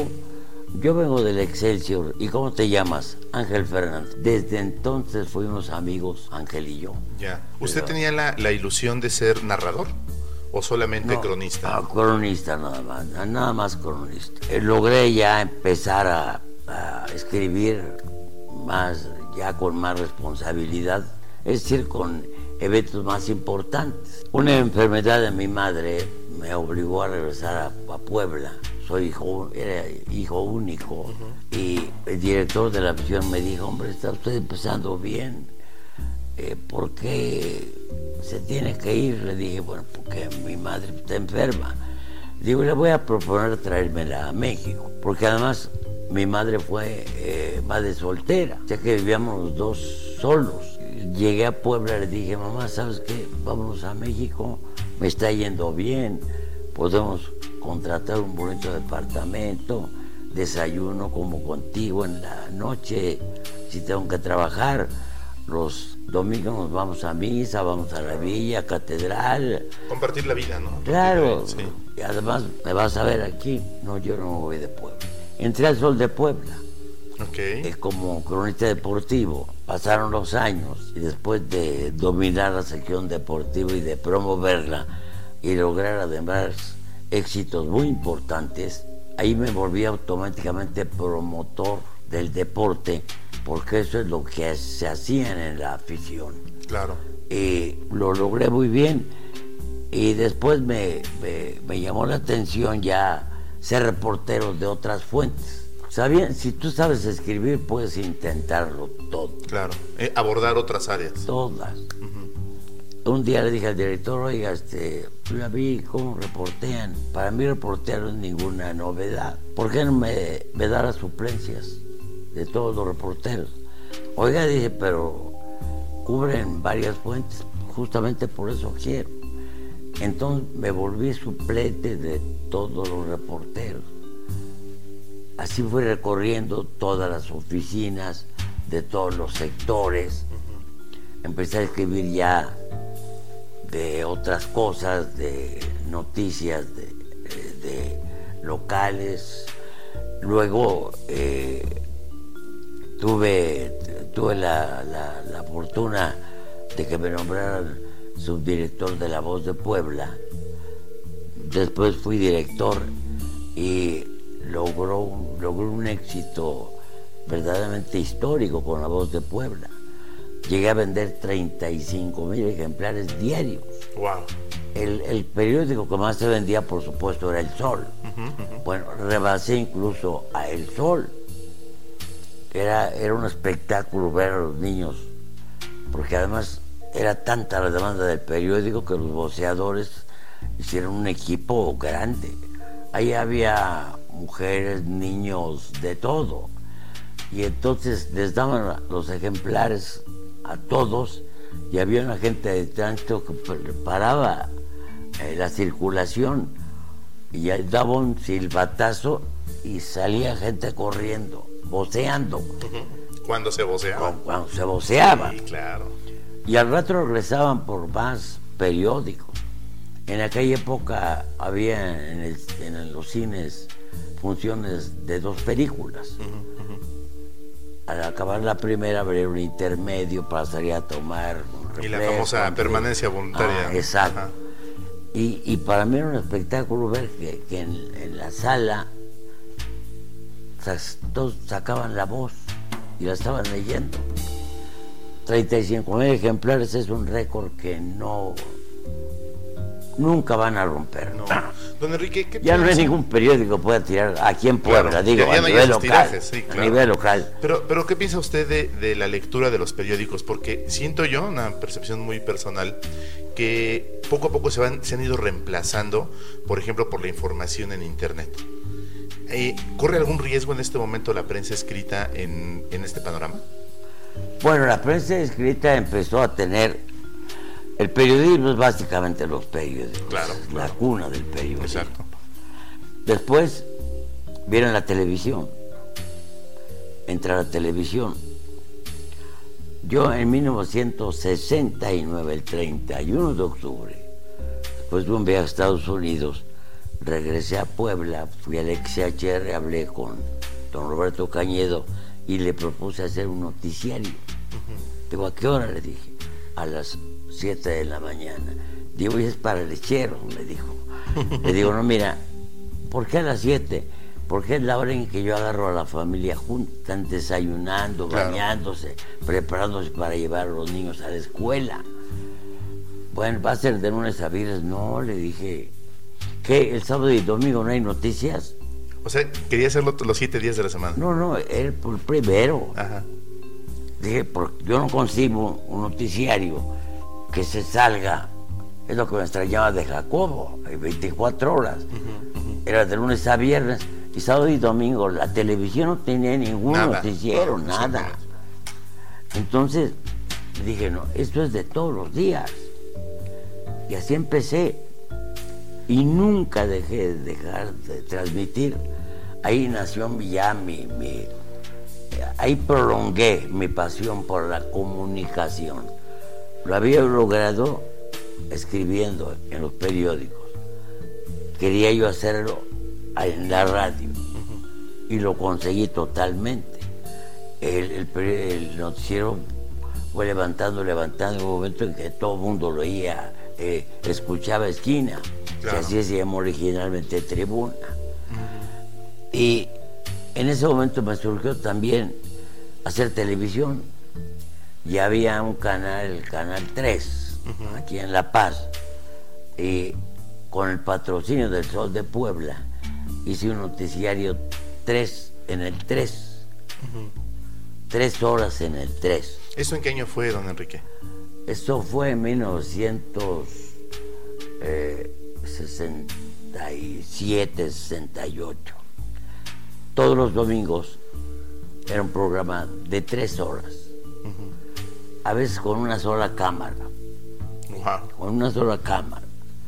Yo vengo del Excelsior. ¿Y cómo te llamas? Ángel Fernández. Desde entonces fuimos amigos, Ángel y yo. Ya. ¿Usted Pero, tenía la, la ilusión de ser narrador o solamente no, cronista? No, cronista nada más, nada más cronista. Eh, logré ya empezar a, a escribir más, ya con más responsabilidad, es decir, con eventos más importantes. Una enfermedad de mi madre me obligó a regresar a, a Puebla. Soy hijo, era hijo único. Uh-huh. Y el director de La Afición me dijo, hombre, está usted empezando bien, eh, ¿por qué se tiene que ir? Le dije, bueno, porque mi madre está enferma. Digo, le voy a proponer traérmela a México, porque además mi madre fue eh, madre soltera, ya que vivíamos los dos solos. Llegué a Puebla y le dije, mamá, ¿sabes qué? Vámonos a México, me está yendo bien, podemos contratar un bonito departamento, desayuno como contigo en la noche, si tengo que trabajar, los domingos nos vamos a misa, vamos a la villa, catedral. Compartir la vida, ¿no? Claro, sí. Y además me vas a ver aquí. No, yo no me voy de Puebla. Entré al Sol de Puebla. Okay. Eh, como cronista deportivo. Pasaron los años y después de dominar la sección deportiva y de promoverla y lograr además éxitos muy importantes, ahí me volví automáticamente promotor del deporte, porque eso es lo que se hacían en La Afición. Claro. Y lo logré muy bien. Y después me, me, me llamó la atención ya ser reportero de otras fuentes. ¿Sabían? Si tú sabes escribir, puedes intentarlo todo. Claro, eh, abordar otras áreas. Todas. Uh-huh. Un día le dije al director, oiga, este, ya vi cómo reportean. Para mí reportear no es ninguna novedad. ¿Por qué no me, me da las suplencias de todos los reporteros? Oiga, dije, pero cubren varias fuentes, justamente por eso quiero. Entonces me volví suplente de todos los reporteros. Así fui recorriendo todas las oficinas de todos los sectores. Empecé a escribir ya de otras cosas, de noticias de, de locales. Luego eh, tuve, tuve la, la, la fortuna de que me nombraran subdirector de La Voz de Puebla. Después fui director y logró, logró un éxito verdaderamente histórico con La Voz de Puebla. Llegué a vender treinta y cinco mil ejemplares diarios. Wow. El, el periódico que más se vendía, por supuesto, era El Sol. Uh-huh, uh-huh. Bueno, rebasé incluso a El Sol. Era, era un espectáculo ver a los niños, porque además era tanta la demanda del periódico que los voceadores hicieron un equipo grande. Ahí había mujeres, niños, de todo. Y entonces les daban los ejemplares a todos y había un agente de tránsito que paraba eh, la circulación y daba un silbatazo y salía gente corriendo, voceando. ¿Cuándo se voceaba? Cuando, cuando se voceaba. Sí, claro. Y al rato regresaban por más periódicos. En aquella época había en, el, en los cines funciones de dos películas. Uh-huh, uh-huh. Al acabar la primera habría un intermedio para salir a tomar un refresco. Y la famosa antes, permanencia voluntaria. Ah, exacto. Ajá. Y, y para mí era un espectáculo ver que, que en, en la sala todos sacaban la voz y la estaban leyendo. treinta y cinco mil ejemplares es un récord que no nunca van a romper. No. Don Enrique, ¿qué ya piensa? No hay ningún periódico que pueda tirar aquí en Puebla, claro, digo, ya, ya a, no nivel local, tirajes, sí, claro. a nivel local. Pero, pero ¿qué piensa usted de, de la lectura de los periódicos? Porque siento yo, una percepción muy personal, que poco a poco se, van, se han ido reemplazando, por ejemplo, por la información en Internet. Eh, ¿Corre algún riesgo en este momento la prensa escrita en, en este panorama? Bueno, la prensa escrita empezó a tener... El periodismo es básicamente los periódicos, claro, la claro. cuna del periodismo. Exacto. Después vieron la televisión, entra la televisión. Yo en mil novecientos sesenta y nueve, el treinta y uno de octubre, después de un viaje a Estados Unidos, regresé a Puebla, fui al X H R, hablé con don Roberto Cañedo y le propuse hacer un noticiario. Uh-huh. Digo, ¿a qué hora? Le dije, a las siete de la mañana. Digo, y es para lecheros, me dijo. Le digo, no, mira, ¿por qué a las siete? Porque es la hora en que yo agarro a la familia junta, están desayunando, claro. bañándose, preparándose para llevar a los niños a la escuela. Bueno, ¿va a ser de lunes a viernes? No, le dije, ¿qué? ¿El sábado y domingo no hay noticias? O sea, quería hacerlo los siete días de la semana. No, no, el primero. Ajá. Dije, porque yo no consigo un noticiario que se salga, es lo que me extrañaba de Jacobo, hay veinticuatro horas, uh-huh, uh-huh. era de lunes a viernes, y sábado y domingo la televisión no tenía ningún nada. noticiero, no, nada. Sí, entonces dije, no, esto es de todos los días, y así empecé, y nunca dejé de dejar de transmitir. Ahí nació ya mi, mi ahí prolongué mi pasión por la comunicación. Lo había logrado escribiendo en los periódicos. Quería yo hacerlo en la radio. Uh-huh. Y lo conseguí totalmente. El, el, el noticiero fue levantando, levantando, en un momento en que todo el mundo lo oía, eh, escuchaba esquina, claro. que así se llamó originalmente tribuna. Uh-huh. Y en ese momento me surgió también hacer televisión. Y había un canal, el Canal tres, uh-huh. aquí en La Paz, y con el patrocinio del Sol de Puebla, hice un noticiario tres en el tres, uh-huh. tres horas en el tres. ¿Eso en qué año fue, don Enrique? Eso fue en mil novecientos sesenta y siete, sesenta y ocho. Todos los domingos era un programa de tres horas. Uh-huh. a veces con una sola cámara. Wow. Con una sola cámara.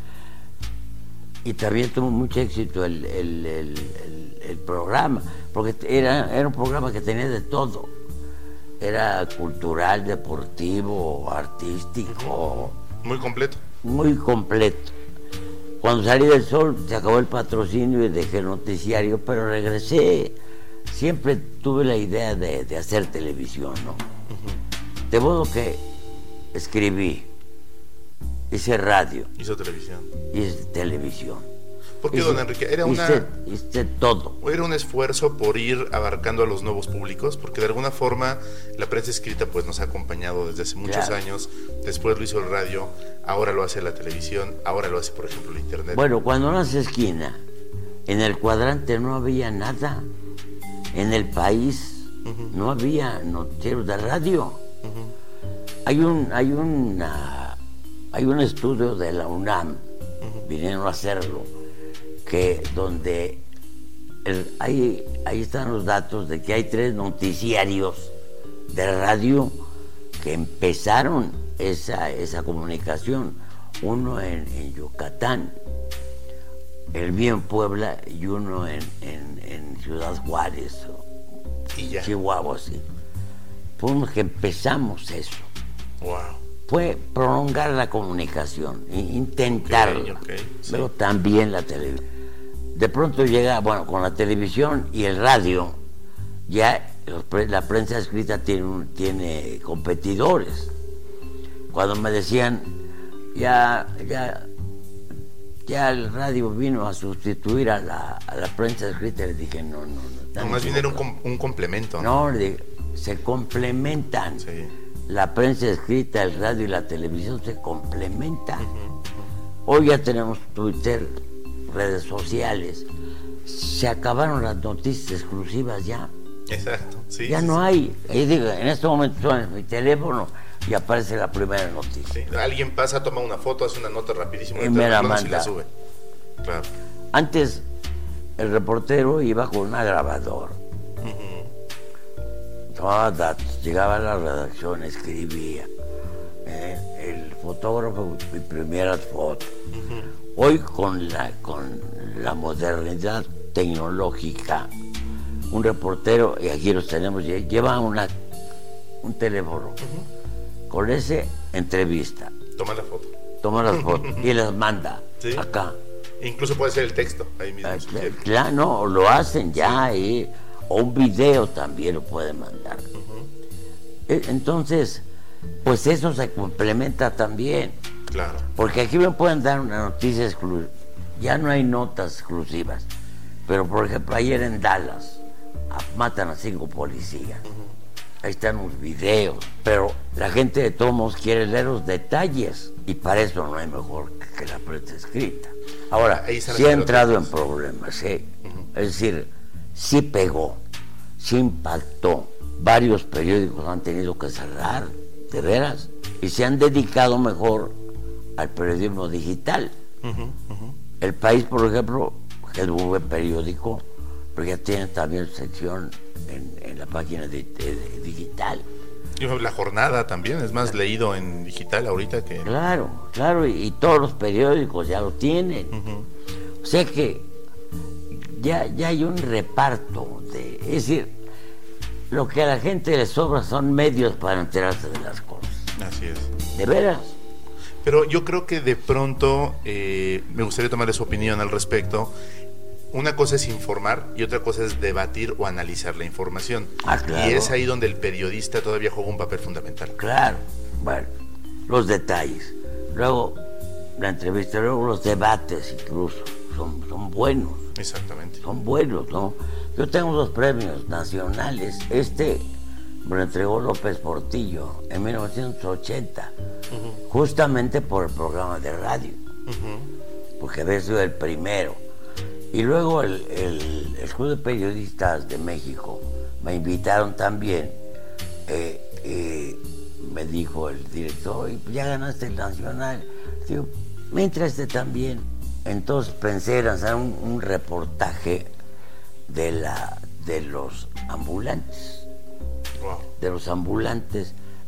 Y también tuvo mucho éxito el, el, el, el, el programa, porque era, era un programa que tenía de todo. Era cultural, deportivo, artístico. Muy completo. Muy completo. Cuando salí del Sol se acabó el patrocinio y dejé el noticiario, pero regresé. Siempre tuve la idea de, de hacer televisión, ¿no? Uh-huh. De modo que escribí, hice radio. Hizo televisión. Hice televisión. ¿Por qué, hice, don Enrique? ¿Era una, hice, hice todo. ¿Era un esfuerzo por ir abarcando a los nuevos públicos? Porque de alguna forma la prensa escrita pues nos ha acompañado desde hace muchos claro. años. Después lo hizo el radio, ahora lo hace la televisión, ahora lo hace, por ejemplo, el internet. Bueno, cuando nace Esquina, en el cuadrante no había nada. En el país uh-huh. no había noticieros de radio. Uh-huh. Hay un hay una hay un estudio de la UNAM, uh-huh. vinieron a hacerlo, que donde el, ahí, ahí están los datos de que hay tres noticiarios de radio que empezaron esa, esa comunicación. Uno en, en Yucatán, el mío en Puebla y uno en, en, en Ciudad Juárez, y ya. Chihuahua, sí. Fuimos que empezamos eso. Wow. Fue prolongar la comunicación, intentarlo, okay, okay, sí. Pero también la televisión. De pronto llega, bueno, con la televisión y el radio, ya la prensa escrita tiene, un, tiene competidores. Cuando me decían, ya, ya, ya el radio vino a sustituir a la, a la prensa escrita, le dije, no, no, no. No, más bien era un, un complemento. No, no le, se complementan. Sí. La prensa escrita, el radio y la televisión se complementan. Uh-huh, uh-huh. Hoy ya tenemos Twitter, redes sociales. Se acabaron las noticias exclusivas ya. Exacto, sí. Ya sí, no sí. hay. Ahí digo, en este momento suena mi teléfono y aparece la primera noticia. Sí. Alguien pasa, toma una foto, hace una nota rapidísimo y me la manda. Y la sube. Claro. Antes el reportero iba con una grabadora. Uh-huh. Tomaba datos, llegaba a la redacción, escribía. Eh, el fotógrafo imprimía las fotos. Uh-huh. Hoy con la, con la modernidad tecnológica, un reportero, y aquí los tenemos, lleva una, un teléfono. Uh-huh. Con ese entrevista. Toma la foto. Toma las fotos y las manda, ¿sí? Acá. Incluso puede ser el texto ahí mismo. Ah, claro, claro, no, lo hacen ya ahí. O un video también lo pueden mandar. Uh-huh. Entonces, pues eso se complementa también. Claro. Porque aquí me pueden dar una noticia exclusiva. Ya no hay notas exclusivas. Pero, por ejemplo, ayer en Dallas matan a cinco policías. Uh-huh. Ahí están los videos. Pero la gente de todos modos quiere leer los detalles. Y para eso no hay mejor que la prensa escrita. Ahora, sí ha entrado en problemas, ¿sí? Uh-huh. Es decir, sí pegó, sí impactó. Varios periódicos han tenido que cerrar, de veras, y se han dedicado mejor al periodismo digital. Uh-huh, uh-huh. El País, por ejemplo, que es un buen periódico, pero ya tiene también sección en, en la página de, de, de digital. La Jornada también es más leído en digital ahorita que... Claro, claro, y, y todos los periódicos ya lo tienen. Uh-huh. O sea que ya, ya hay un reparto de... Es decir, lo que a la gente le sobra son medios para enterarse de las cosas. Así es. ¿De veras? Pero yo creo que de pronto eh, me gustaría tomar su opinión al respecto. Una cosa es informar y otra cosa es debatir o analizar la información. Ah, claro. Y es ahí donde el periodista todavía juega un papel fundamental. Claro. Bueno, los detalles. Luego la entrevista, luego los debates incluso. Son, son buenos. Exactamente. Son buenos, ¿no? Yo tengo dos premios nacionales. Este me lo entregó López Portillo en mil novecientos ochenta, uh-huh. justamente por el programa de radio. Uh-huh. Porque había sido el primero. Y luego el, el, el Club de Periodistas de México me invitaron también. Eh, eh, me dijo el director, ya ganaste el nacional. Digo, me entra este también. Entonces pensé en hacer un, un reportaje de, la, de los ambulantes. Wow. De los ambulantes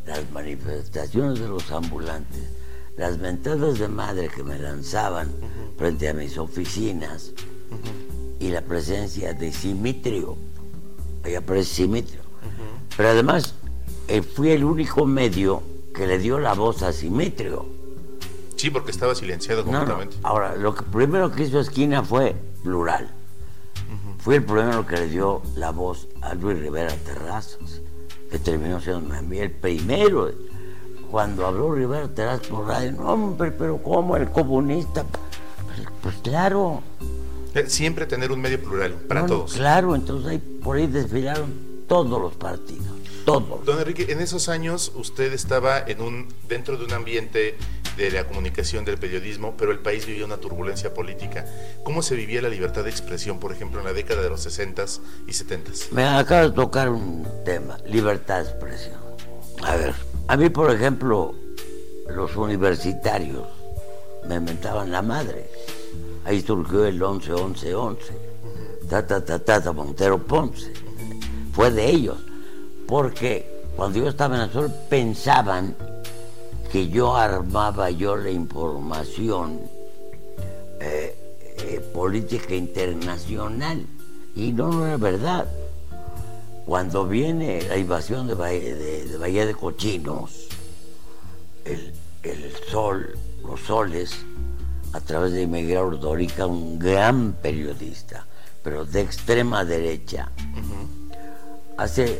las manifestaciones de los ambulantes, las mentadas de madre que me lanzaban uh-huh. frente a mis oficinas uh-huh. y la presencia de Simitrio, ahí aparece Simitrio. Uh-huh. Pero además eh, fui el único medio que le dio la voz a Simitrio. Sí, porque estaba silenciado completamente. No, no. Ahora, lo que primero que hizo Esquina fue Plural. Uh-huh. Fui el primero que le dio la voz a Luis Rivera Terrazas, que terminó siendo el primero. Cuando habló Rivera Terrazas por radio, no, hombre, pero ¿cómo el comunista? Pues, pues claro. Siempre tener un medio plural para no, todos. Claro, entonces ahí, por ahí desfilaron todos los partidos, todos. Don Enrique, en esos años usted estaba en un dentro de un ambiente de la comunicación, del periodismo, pero el país vivía una turbulencia política. ¿Cómo se vivía la libertad de expresión, por ejemplo, en la década de los sesentas y setentas? Me acaba de tocar un tema, libertad de expresión. A ver, a mí, por ejemplo, los universitarios me mentaban la madre. Ahí surgió el once once once, uh-huh. ta, ta, ta, ta, ta, Montero Ponce. Uh-huh. Fue de ellos, porque cuando yo estaba en el sol pensaban que yo armaba yo la información eh, eh, política internacional, y no, no era verdad. Cuando viene la invasión de Bahía de, de, Bahía de Cochinos, el, el sol, los soles, a través de Miguel Ordórica, un gran periodista, pero de extrema derecha, uh-huh. hace,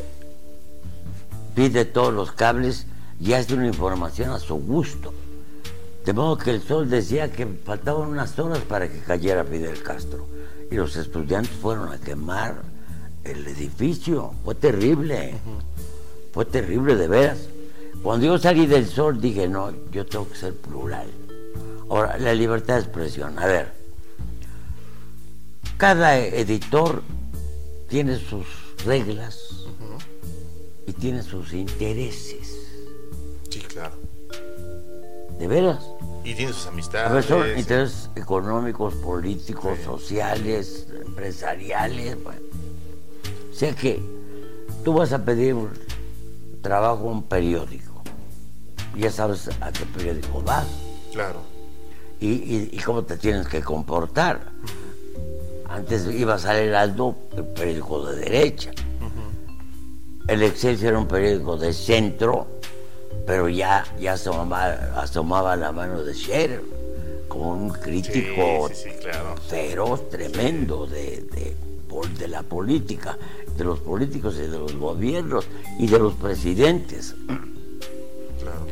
pide todos los cables y hace una información a su gusto. De modo que el Sol decía que faltaban unas horas para que cayera Fidel Castro. Y los estudiantes fueron a quemar el edificio. Fue terrible. Uh-huh. Fue terrible, de veras. Cuando yo salí del Sol dije, no, yo tengo que ser plural. Ahora, la libertad de expresión. A ver, cada editor tiene sus reglas uh-huh. y tiene sus intereses. Sí, claro. ¿De veras? Y tiene sus amistades. A ver, son sí. intereses económicos, políticos, sí. sociales, empresariales. Bueno. O sea que tú vas a pedir trabajo a un periódico. Ya sabes a qué periódico vas. Claro. Y, y, y cómo te tienes que comportar. Uh-huh. Antes ibas al Heraldo, el periódico de derecha. Uh-huh. El Excelsior era un periódico de centro, pero ya, ya asomaba, asomaba la mano de Scherer como un crítico sí, sí, sí, claro. feroz, tremendo de, de, de la política, de los políticos y de los gobiernos y de los presidentes. Claro.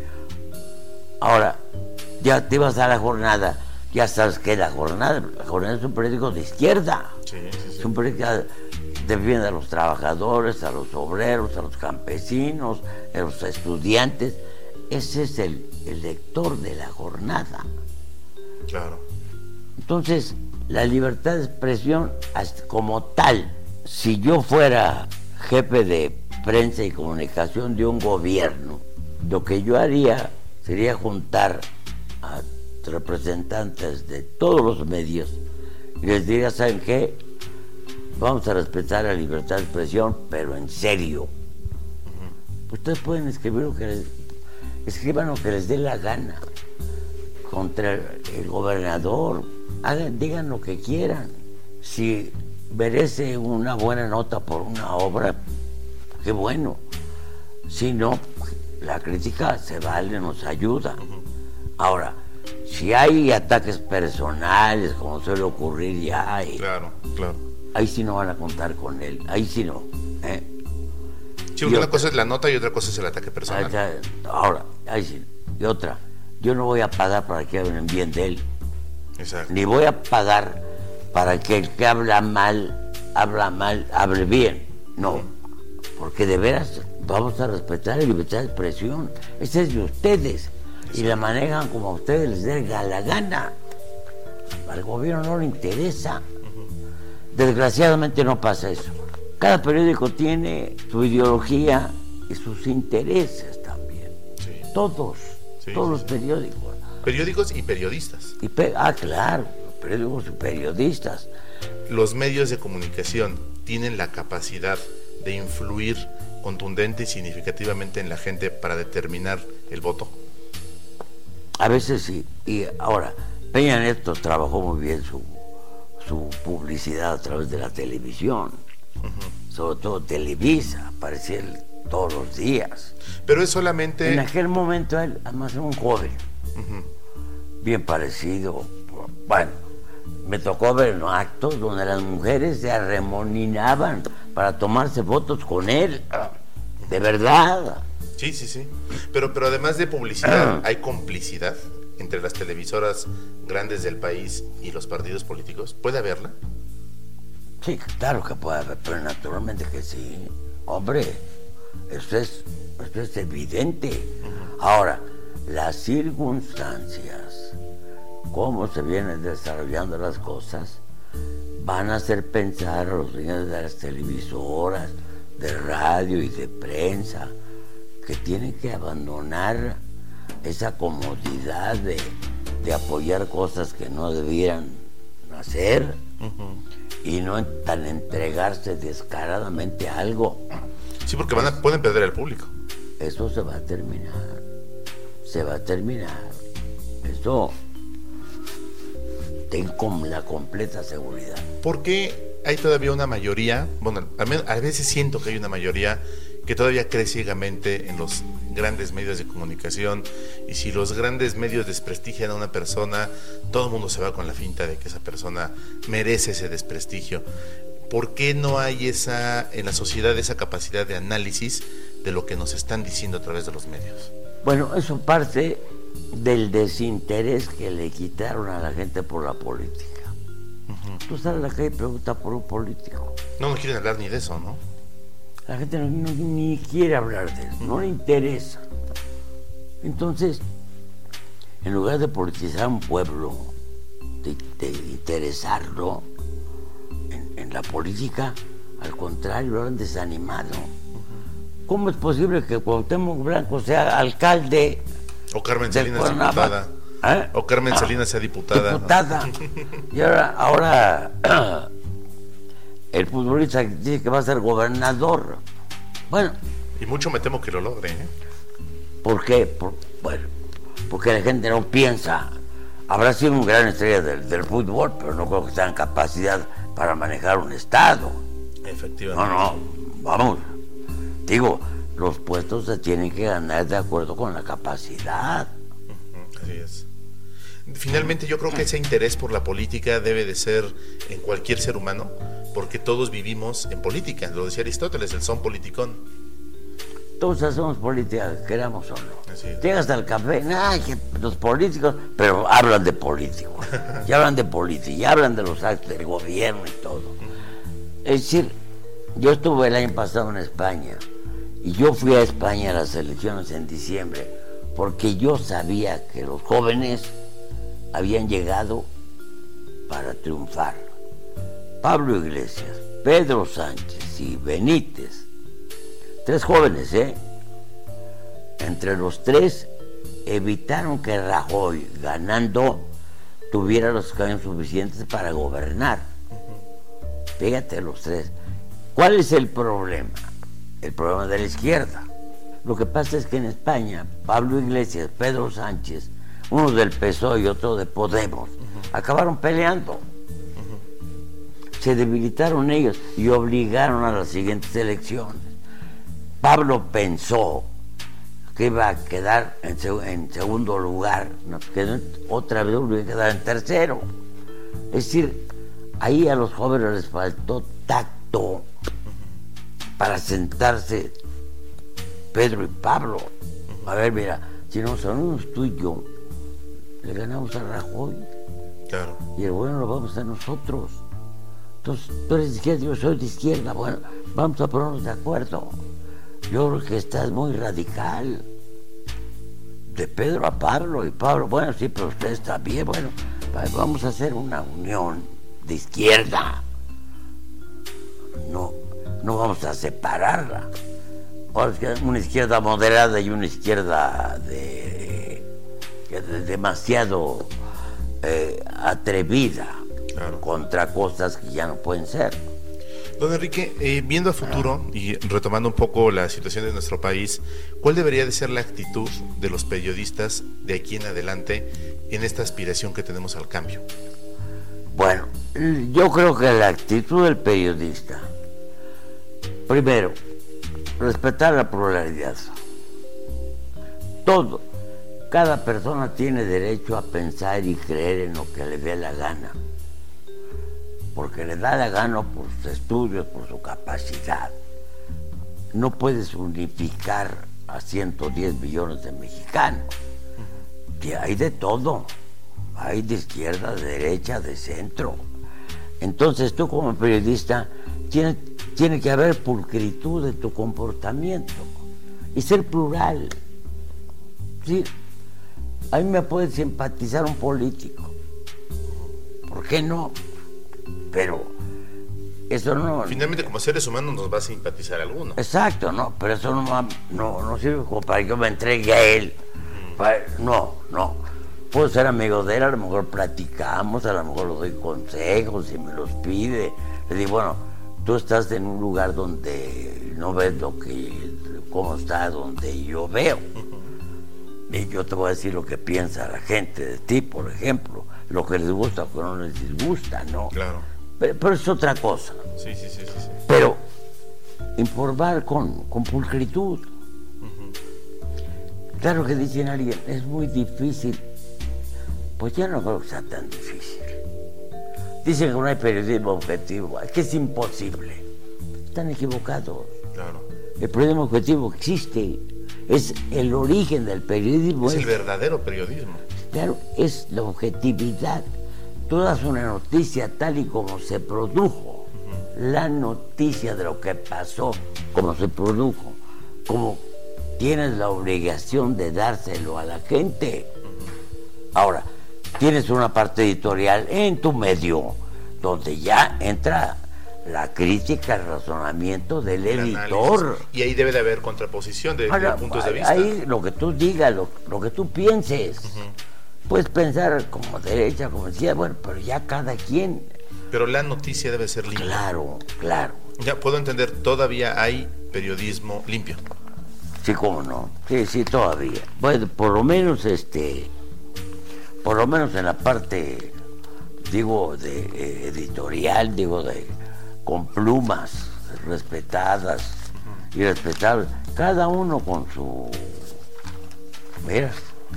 Ahora, ya te ibas a La Jornada, ya sabes que la Jornada, la Jornada es un periódico de izquierda. Sí, sí, sí. Es un periódico que defiende a los trabajadores, a los obreros, a los campesinos, a los estudiantes. Ese es el, el lector de La Jornada. Claro. Entonces, la libertad de expresión como tal, si yo fuera jefe de prensa y comunicación de un gobierno, lo que yo haría sería juntar a representantes de todos los medios y les diría, ¿saben qué? Vamos a respetar la libertad de expresión, pero en serio. Uh-huh. Ustedes pueden escribir lo que les, escriban lo que les dé la gana contra el gobernador, hagan, digan lo que quieran. Si merece una buena nota por una obra, qué bueno. Si no, la crítica se vale, nos ayuda. Uh-huh. Ahora, si hay ataques personales, como suele ocurrir ya, y claro, claro. ahí sí no van a contar con él, ahí sí no. ¿eh? Sí, una otra, cosa es la nota y otra cosa es el ataque personal. Ahora, ahí sí. Y otra, yo no voy a pagar para que hablen bien de él. Exacto. Ni voy a pagar para que el que habla mal, habla mal, hable bien. No, porque de veras vamos a respetar la libertad de expresión. Esa es de ustedes. Exacto. Y la manejan como a ustedes les dé la gana. Al gobierno no le interesa. Uh-huh. Desgraciadamente no pasa eso. Cada periódico tiene su ideología y sus intereses también. Sí. Todos, sí, todos sí, los sí. periódicos. Periódicos y periodistas. Y pe- ah, claro, periódicos y periodistas. Los medios de comunicación tienen la capacidad de influir contundente y significativamente en la gente para determinar el voto? A veces sí. Y ahora, Peña Nieto trabajó muy bien su, su publicidad a través de la televisión. Uh-huh. Sobre todo Televisa, aparecía el, todos los días. Pero es solamente... En aquel momento él, además era un joven, uh-huh. bien parecido. Bueno, me tocó ver en actos donde las mujeres se arremoninaban para tomarse fotos con él. De verdad. Sí, sí, sí. Pero, pero además de publicidad, ¿hay complicidad entre las televisoras grandes del país y los partidos políticos? ¿Puede haberla? Sí, claro que puede haber, pero naturalmente que sí. Hombre, eso es, eso es evidente. Uh-huh. Ahora, las circunstancias, cómo se vienen desarrollando las cosas, van a hacer pensar a los dueños de las televisoras, de radio y de prensa, que tienen que abandonar esa comodidad de, de apoyar cosas que no debieran hacer. Uh-huh. Y no tan entregarse descaradamente a algo. Sí, porque van a, pueden perder al público. Eso se va a terminar. Se va a terminar. Eso tengo la completa seguridad. ¿Por qué hay todavía una mayoría? Bueno, al menos, a veces siento que hay una mayoría que todavía cree ciegamente en los grandes medios de comunicación, y si los grandes medios desprestigian a una persona, todo el mundo se va con la finta de que esa persona merece ese desprestigio. ¿Por qué no hay esa en la sociedad esa capacidad de análisis de lo que nos están diciendo a través de los medios? Bueno, eso parte del desinterés que le quitaron a la gente por la política. Uh-huh. Tú sales a la calle y preguntas por un político. No, no quieren hablar ni de eso, ¿no? La gente no, no, ni quiere hablar de eso, no le interesa. Entonces, en lugar de politizar un pueblo, de, de interesarlo en, en la política, al contrario, lo han desanimado. Uh-huh. ¿Cómo es posible que Cuauhtémoc Blanco sea alcalde? O Carmen Salinas sea diputada. ¿Eh? O Carmen ah, Salinas sea diputada. Diputada. ¿No? Y ahora... ahora el futbolista dice que va a ser gobernador. Bueno. Y mucho me temo que lo logre, ¿eh? ¿Por qué? Por, bueno, porque la gente no piensa. Habrá sido un gran estrella del, del fútbol, pero no creo que tenga capacidad para manejar un estado. Efectivamente. No, no, vamos. Digo, los puestos se tienen que ganar de acuerdo con la capacidad. Uh-huh, así es. Finalmente yo creo que ese interés por la política debe de ser en cualquier ser humano, porque todos vivimos en política, lo decía Aristóteles, el son politicón. Todos hacemos política, queramos o no. Llegas al café, ay, que los políticos, pero hablan de políticos, y hablan de política, y hablan de los actos del gobierno y todo. Es decir, yo estuve el año pasado en España, y yo fui a España a las elecciones en diciembre, porque yo sabía que los jóvenes habían llegado para triunfar. Pablo Iglesias, Pedro Sánchez y Benítez, tres jóvenes, ¿eh? Entre los tres evitaron que Rajoy, ganando, tuviera los escaños suficientes para gobernar. Fíjate, los tres. ¿Cuál es el problema? El problema de la izquierda. Lo que pasa es que en España, Pablo Iglesias, Pedro Sánchez, uno del P S O E y otro de Podemos, uh-huh. acabaron peleando. Uh-huh. Se debilitaron ellos y obligaron a las siguientes elecciones. Pablo pensó que iba a quedar en, seg- en segundo lugar, no, quedó otra vez iba a quedar en tercero. Es decir, ahí a los jóvenes les faltó tacto uh-huh. para sentarse Pedro y Pablo. Uh-huh. A ver, mira, si no son unos tú y yo, le ganamos a Rajoy. Claro. Y el bueno lo vamos a nosotros. Entonces, tú eres de izquierda, yo soy de izquierda. Bueno, vamos a ponernos de acuerdo. Yo creo que estás muy radical. De Pedro a Pablo y Pablo, bueno, sí, pero ustedes también, bueno, vamos a hacer una unión de izquierda. No, no vamos a separarla. Ahora es una izquierda moderada y una izquierda de, de, de demasiado eh, atrevida, claro, contra cosas que ya no pueden ser. Don Enrique, eh, viendo a futuro y retomando un poco la situación de nuestro país, ¿cuál debería de ser la actitud de los periodistas de aquí en adelante en esta aspiración que tenemos al cambio? Bueno, yo creo que la actitud del periodista, primero, respetar la pluralidad. Todo, cada persona tiene derecho a pensar y creer en lo que le dé la gana, porque le da la gana por sus estudios, por su capacidad. No puedes unificar a ciento diez millones de mexicanos, que hay de todo, hay de izquierda, de derecha, de centro. Entonces tú como periodista tienes, tiene que haber pulcritud en tu comportamiento y ser plural. Sí, a mí me puede simpatizar un político, ¿por qué no? Pero eso no... Finalmente, como seres humanos nos va a simpatizar alguno. Exacto, no, pero eso no, no, no sirve como para que yo me entregue a él. Mm. Para, no, no. Puedo ser amigo de él, a lo mejor platicamos, a lo mejor le doy consejos si me los pide. Le digo, bueno, tú estás en un lugar donde no ves lo que, cómo está, donde yo veo. Uh-huh. Y yo te voy a decir lo que piensa la gente de ti, por ejemplo, lo que les gusta o que no les disgusta, ¿no? Claro. Pero, pero es otra cosa. Sí, sí, sí, sí, sí. Pero informar con, con pulcritud. Uh-huh. Claro que dicen alguien, es muy difícil. Pues yo no creo que sea tan difícil. Dicen que no hay periodismo objetivo, es que es imposible. Están equivocados. Claro. El periodismo objetivo existe, es el origen del periodismo. Es, es el verdadero periodismo. Claro, es la objetividad. Tú das una noticia tal y como se produjo, uh-huh. La noticia de lo que pasó, como se produjo, como tienes la obligación de dárselo a la gente. Uh-huh. Ahora, tienes una parte editorial en tu medio, donde ya entra la crítica, el razonamiento del el editor. Análisis. Y ahí debe de haber contraposición de, Ahora, de puntos de vista. Ahí lo que tú digas, lo, lo que tú pienses. Uh-huh. Puedes pensar como derecha, como izquierda, bueno, pero ya cada quien. Pero la noticia debe ser limpia. Claro, claro. Ya puedo entender, todavía hay periodismo limpio. Sí, cómo no. Sí, sí, todavía. Bueno, por lo menos este... por lo menos en la parte, digo, de eh, editorial, digo, de con plumas respetadas uh-huh. y respetables, cada uno con su... Mira,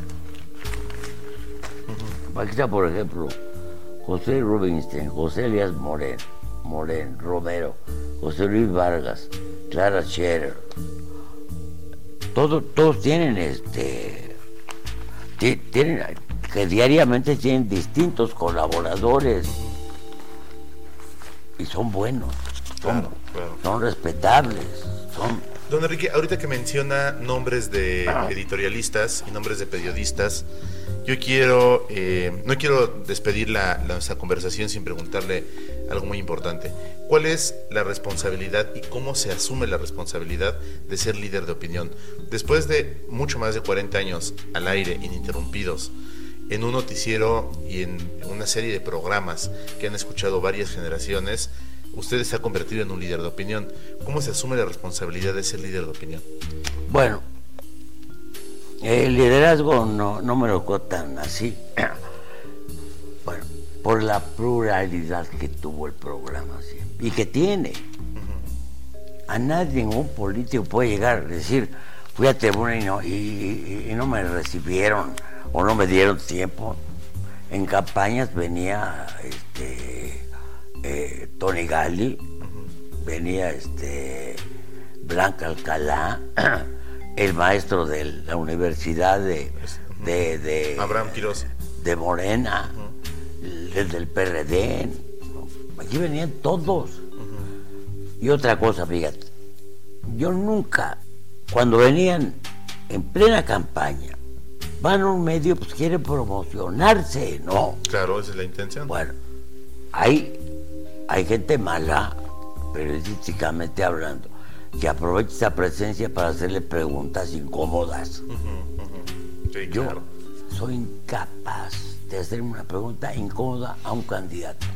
uh-huh. Aquí está, por ejemplo, José Rubinstein, José Elías Morén, Morén, Romero, José Luis Vargas, Clara Scherer, todos, todos tienen este... tienen... que diariamente tienen distintos colaboradores y son buenos, son, claro, claro. son respetables, son... Don Enrique, ahorita que menciona nombres de ah. editorialistas y nombres de periodistas, yo quiero, eh, no quiero despedir la, la, nuestra conversación sin preguntarle algo muy importante. ¿Cuál es la responsabilidad y cómo se asume la responsabilidad de ser líder de opinión? Después de mucho más de cuarenta años al aire, ininterrumpidos, en un noticiero y en una serie de programas que han escuchado varias generaciones, usted se ha convertido en un líder de opinión. ¿Cómo se asume la responsabilidad de ser líder de opinión? Bueno, el liderazgo no, no me lo tan así. Bueno, por la pluralidad que tuvo el programa siempre, y que tiene. Uh-huh. A nadie, ningún político puede llegar a decir, fui a tribuna y no, y, y, y no me recibieron o no me dieron tiempo. En campañas venía este eh, Tony Gali, uh-huh. venía este Blanca Alcalá, el maestro de la universidad de, uh-huh. de, de Abraham Quirós, de Morena, uh-huh. el del P R D, aquí venían todos. Uh-huh. Y otra cosa, fíjate, yo nunca, cuando venían en plena campaña, van a un medio, pues quieren promocionarse, ¿no? Claro, esa es la intención. Bueno, hay, hay gente mala, periodísticamente hablando, que aprovecha esa presencia para hacerle preguntas incómodas. Uh-huh, uh-huh. Sí, Yo claro. soy incapaz de hacerme una pregunta incómoda a un candidato.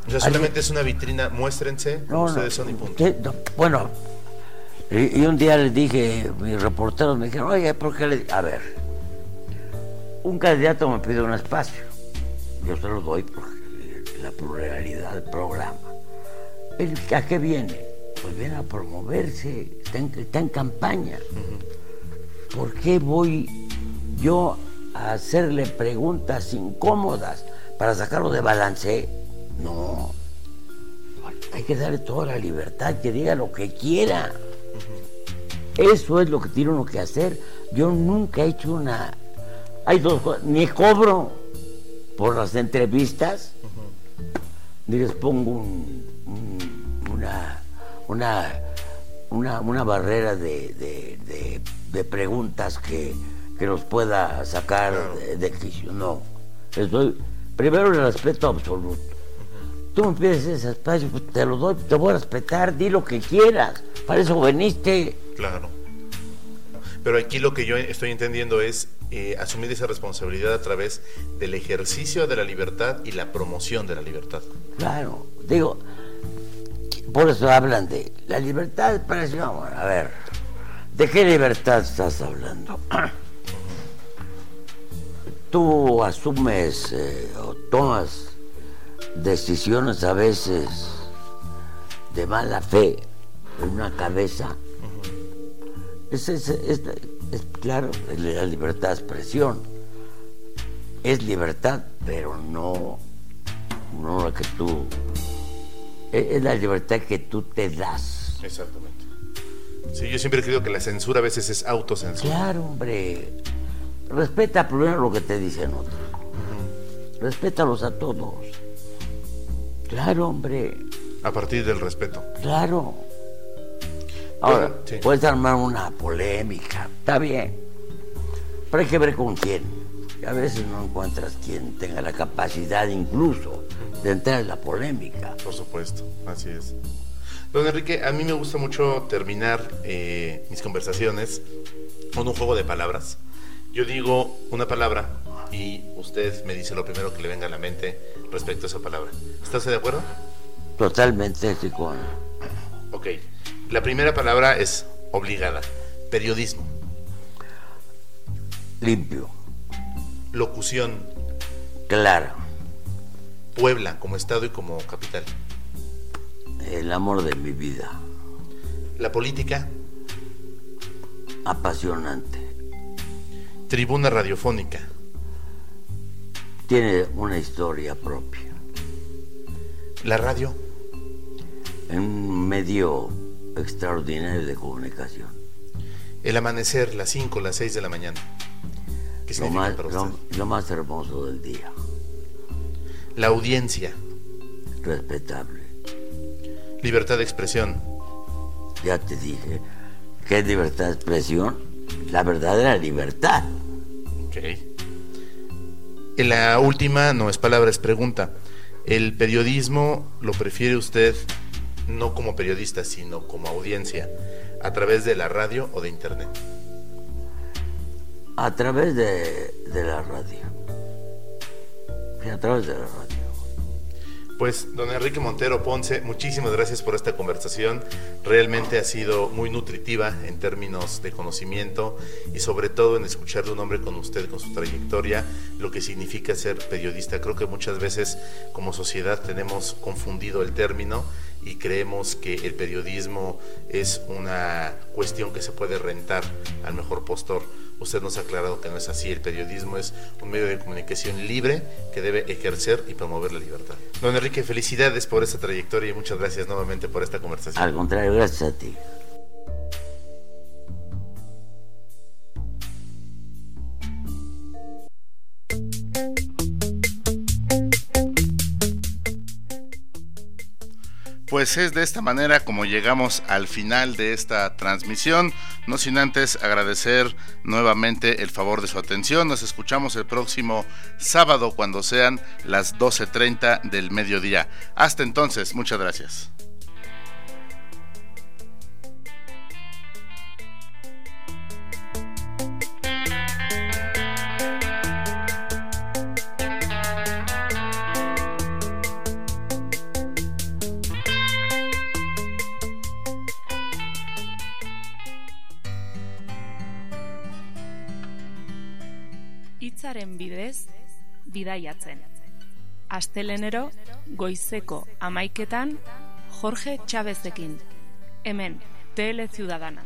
O sea, solamente es una vitrina, muéstrense, no, ustedes no, son y punto. Sí, no, bueno, y, y un día les dije, mis reporteros me dijeron, oye, ¿por qué le...? A ver, un candidato me pide un espacio, yo se lo doy porque la pluralidad del programa. ¿El, ¿A qué viene? Pues viene a promoverse, está en, está en campaña. Uh-huh. ¿Por qué voy yo a hacerle preguntas incómodas para sacarlo de balance? No, hay que darle toda la libertad, que diga lo que quiera. Uh-huh. Eso es lo que tiene uno que hacer. Yo nunca he hecho una... Hay dos cosas, ni cobro por las entrevistas, uh-huh. ni les pongo un, un, una, una, una, una barrera de, de, de, de preguntas que, que los pueda sacar claro. de, de quicio. No, estoy, primero el respeto absoluto. Uh-huh. Tú me pides ese espacio, pues te lo doy, te voy a respetar, di lo que quieras, para eso veniste. Claro. Pero aquí lo que yo estoy entendiendo es eh, asumir esa responsabilidad a través del ejercicio de la libertad y la promoción de la libertad. Claro, digo, por eso hablan de la libertad de expresión. A ver, ¿de qué libertad estás hablando? Tú asumes eh, o tomas decisiones a veces de mala fe en una cabeza. Es, es, es, es claro, la libertad de expresión es libertad, pero no, no la que tú, es, es la libertad que tú te das. Exactamente. Sí, yo siempre he creído que la censura a veces es autocensura. Claro, hombre, respeta primero lo que te dicen otros. Uh-huh. Respétalos a todos. Claro, hombre. A partir del respeto. Claro. Ahora, bueno, sí. puedes armar una polémica, está bien, pero hay que ver con quién. A veces no encuentras quien tenga la capacidad incluso de entrar en la polémica. Por supuesto, así es. Don Enrique, a mí me gusta mucho terminar eh, mis conversaciones con un juego de palabras. Yo digo una palabra y usted me dice lo primero que le venga a la mente respecto a esa palabra. ¿Está usted de acuerdo? Totalmente, sí, con... Ok. La primera palabra es obligada. Periodismo. Limpio. Locución. Clara. Puebla, como estado y como capital. El amor de mi vida. La política. Apasionante. Tribuna radiofónica. Tiene una historia propia. La radio. Un medio extraordinario de comunicación. El amanecer, las cinco, las seis de la mañana. ¿Qué lo más, para usted? Lo, lo más hermoso del día. La audiencia. Respetable. Libertad de expresión. Ya te dije, ¿qué es libertad de expresión? La verdadera libertad. Ok. En la última no es palabra, es pregunta. ¿El periodismo lo prefiere usted no como periodista, sino como audiencia, a través de la radio o de internet? A través de, de la radio. Sí, a través de la radio. Pues, don Enrique Montero Ponce, muchísimas gracias por esta conversación. Realmente ha sido muy nutritiva en términos de conocimiento y sobre todo en escuchar de un hombre con usted, con su trayectoria, lo que significa ser periodista. Creo que muchas veces como sociedad tenemos confundido el término y creemos que el periodismo es una cuestión que se puede rentar al mejor postor. Usted nos ha aclarado que no es así. El periodismo es un medio de comunicación libre que debe ejercer y promover la libertad. Don Enrique, felicidades por esta trayectoria y muchas gracias nuevamente por esta conversación. Al contrario, gracias a ti. Pues es de esta manera como llegamos al final de esta transmisión, no sin antes agradecer nuevamente el favor de su atención. Nos escuchamos el próximo sábado cuando sean las doce treinta del mediodía. Hasta entonces, muchas gracias. Telebistaren bidez bidaiatzen. Astelenero goizeko hamaiketan Jorge Chavezekin. Hemen Tele Ciudadana.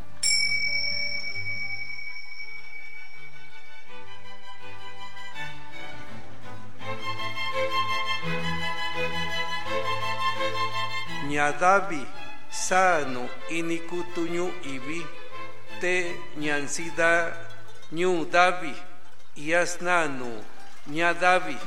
Ñadavi sano inikutuñu ibi te ñansida ñu davi yasnanu ñadavi.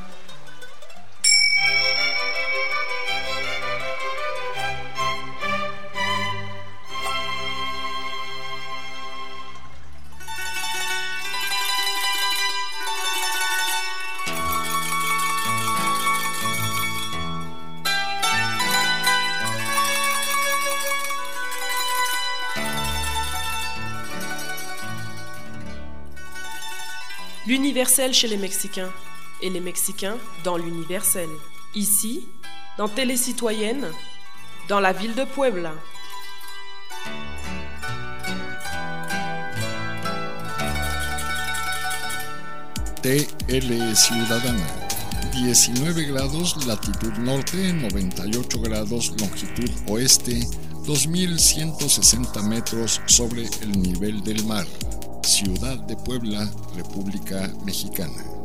L'universel chez les Mexicains et les Mexicains dans l'universel. Ici, dans Télé Citoyenne, dans la ville de Puebla. T L Ciudadana, diecinueve grados latitud norte, noventa y ocho grados longitud oeste, dos mil ciento sesenta metros sobre el nivel del mar. Ciudad de Puebla, República Mexicana.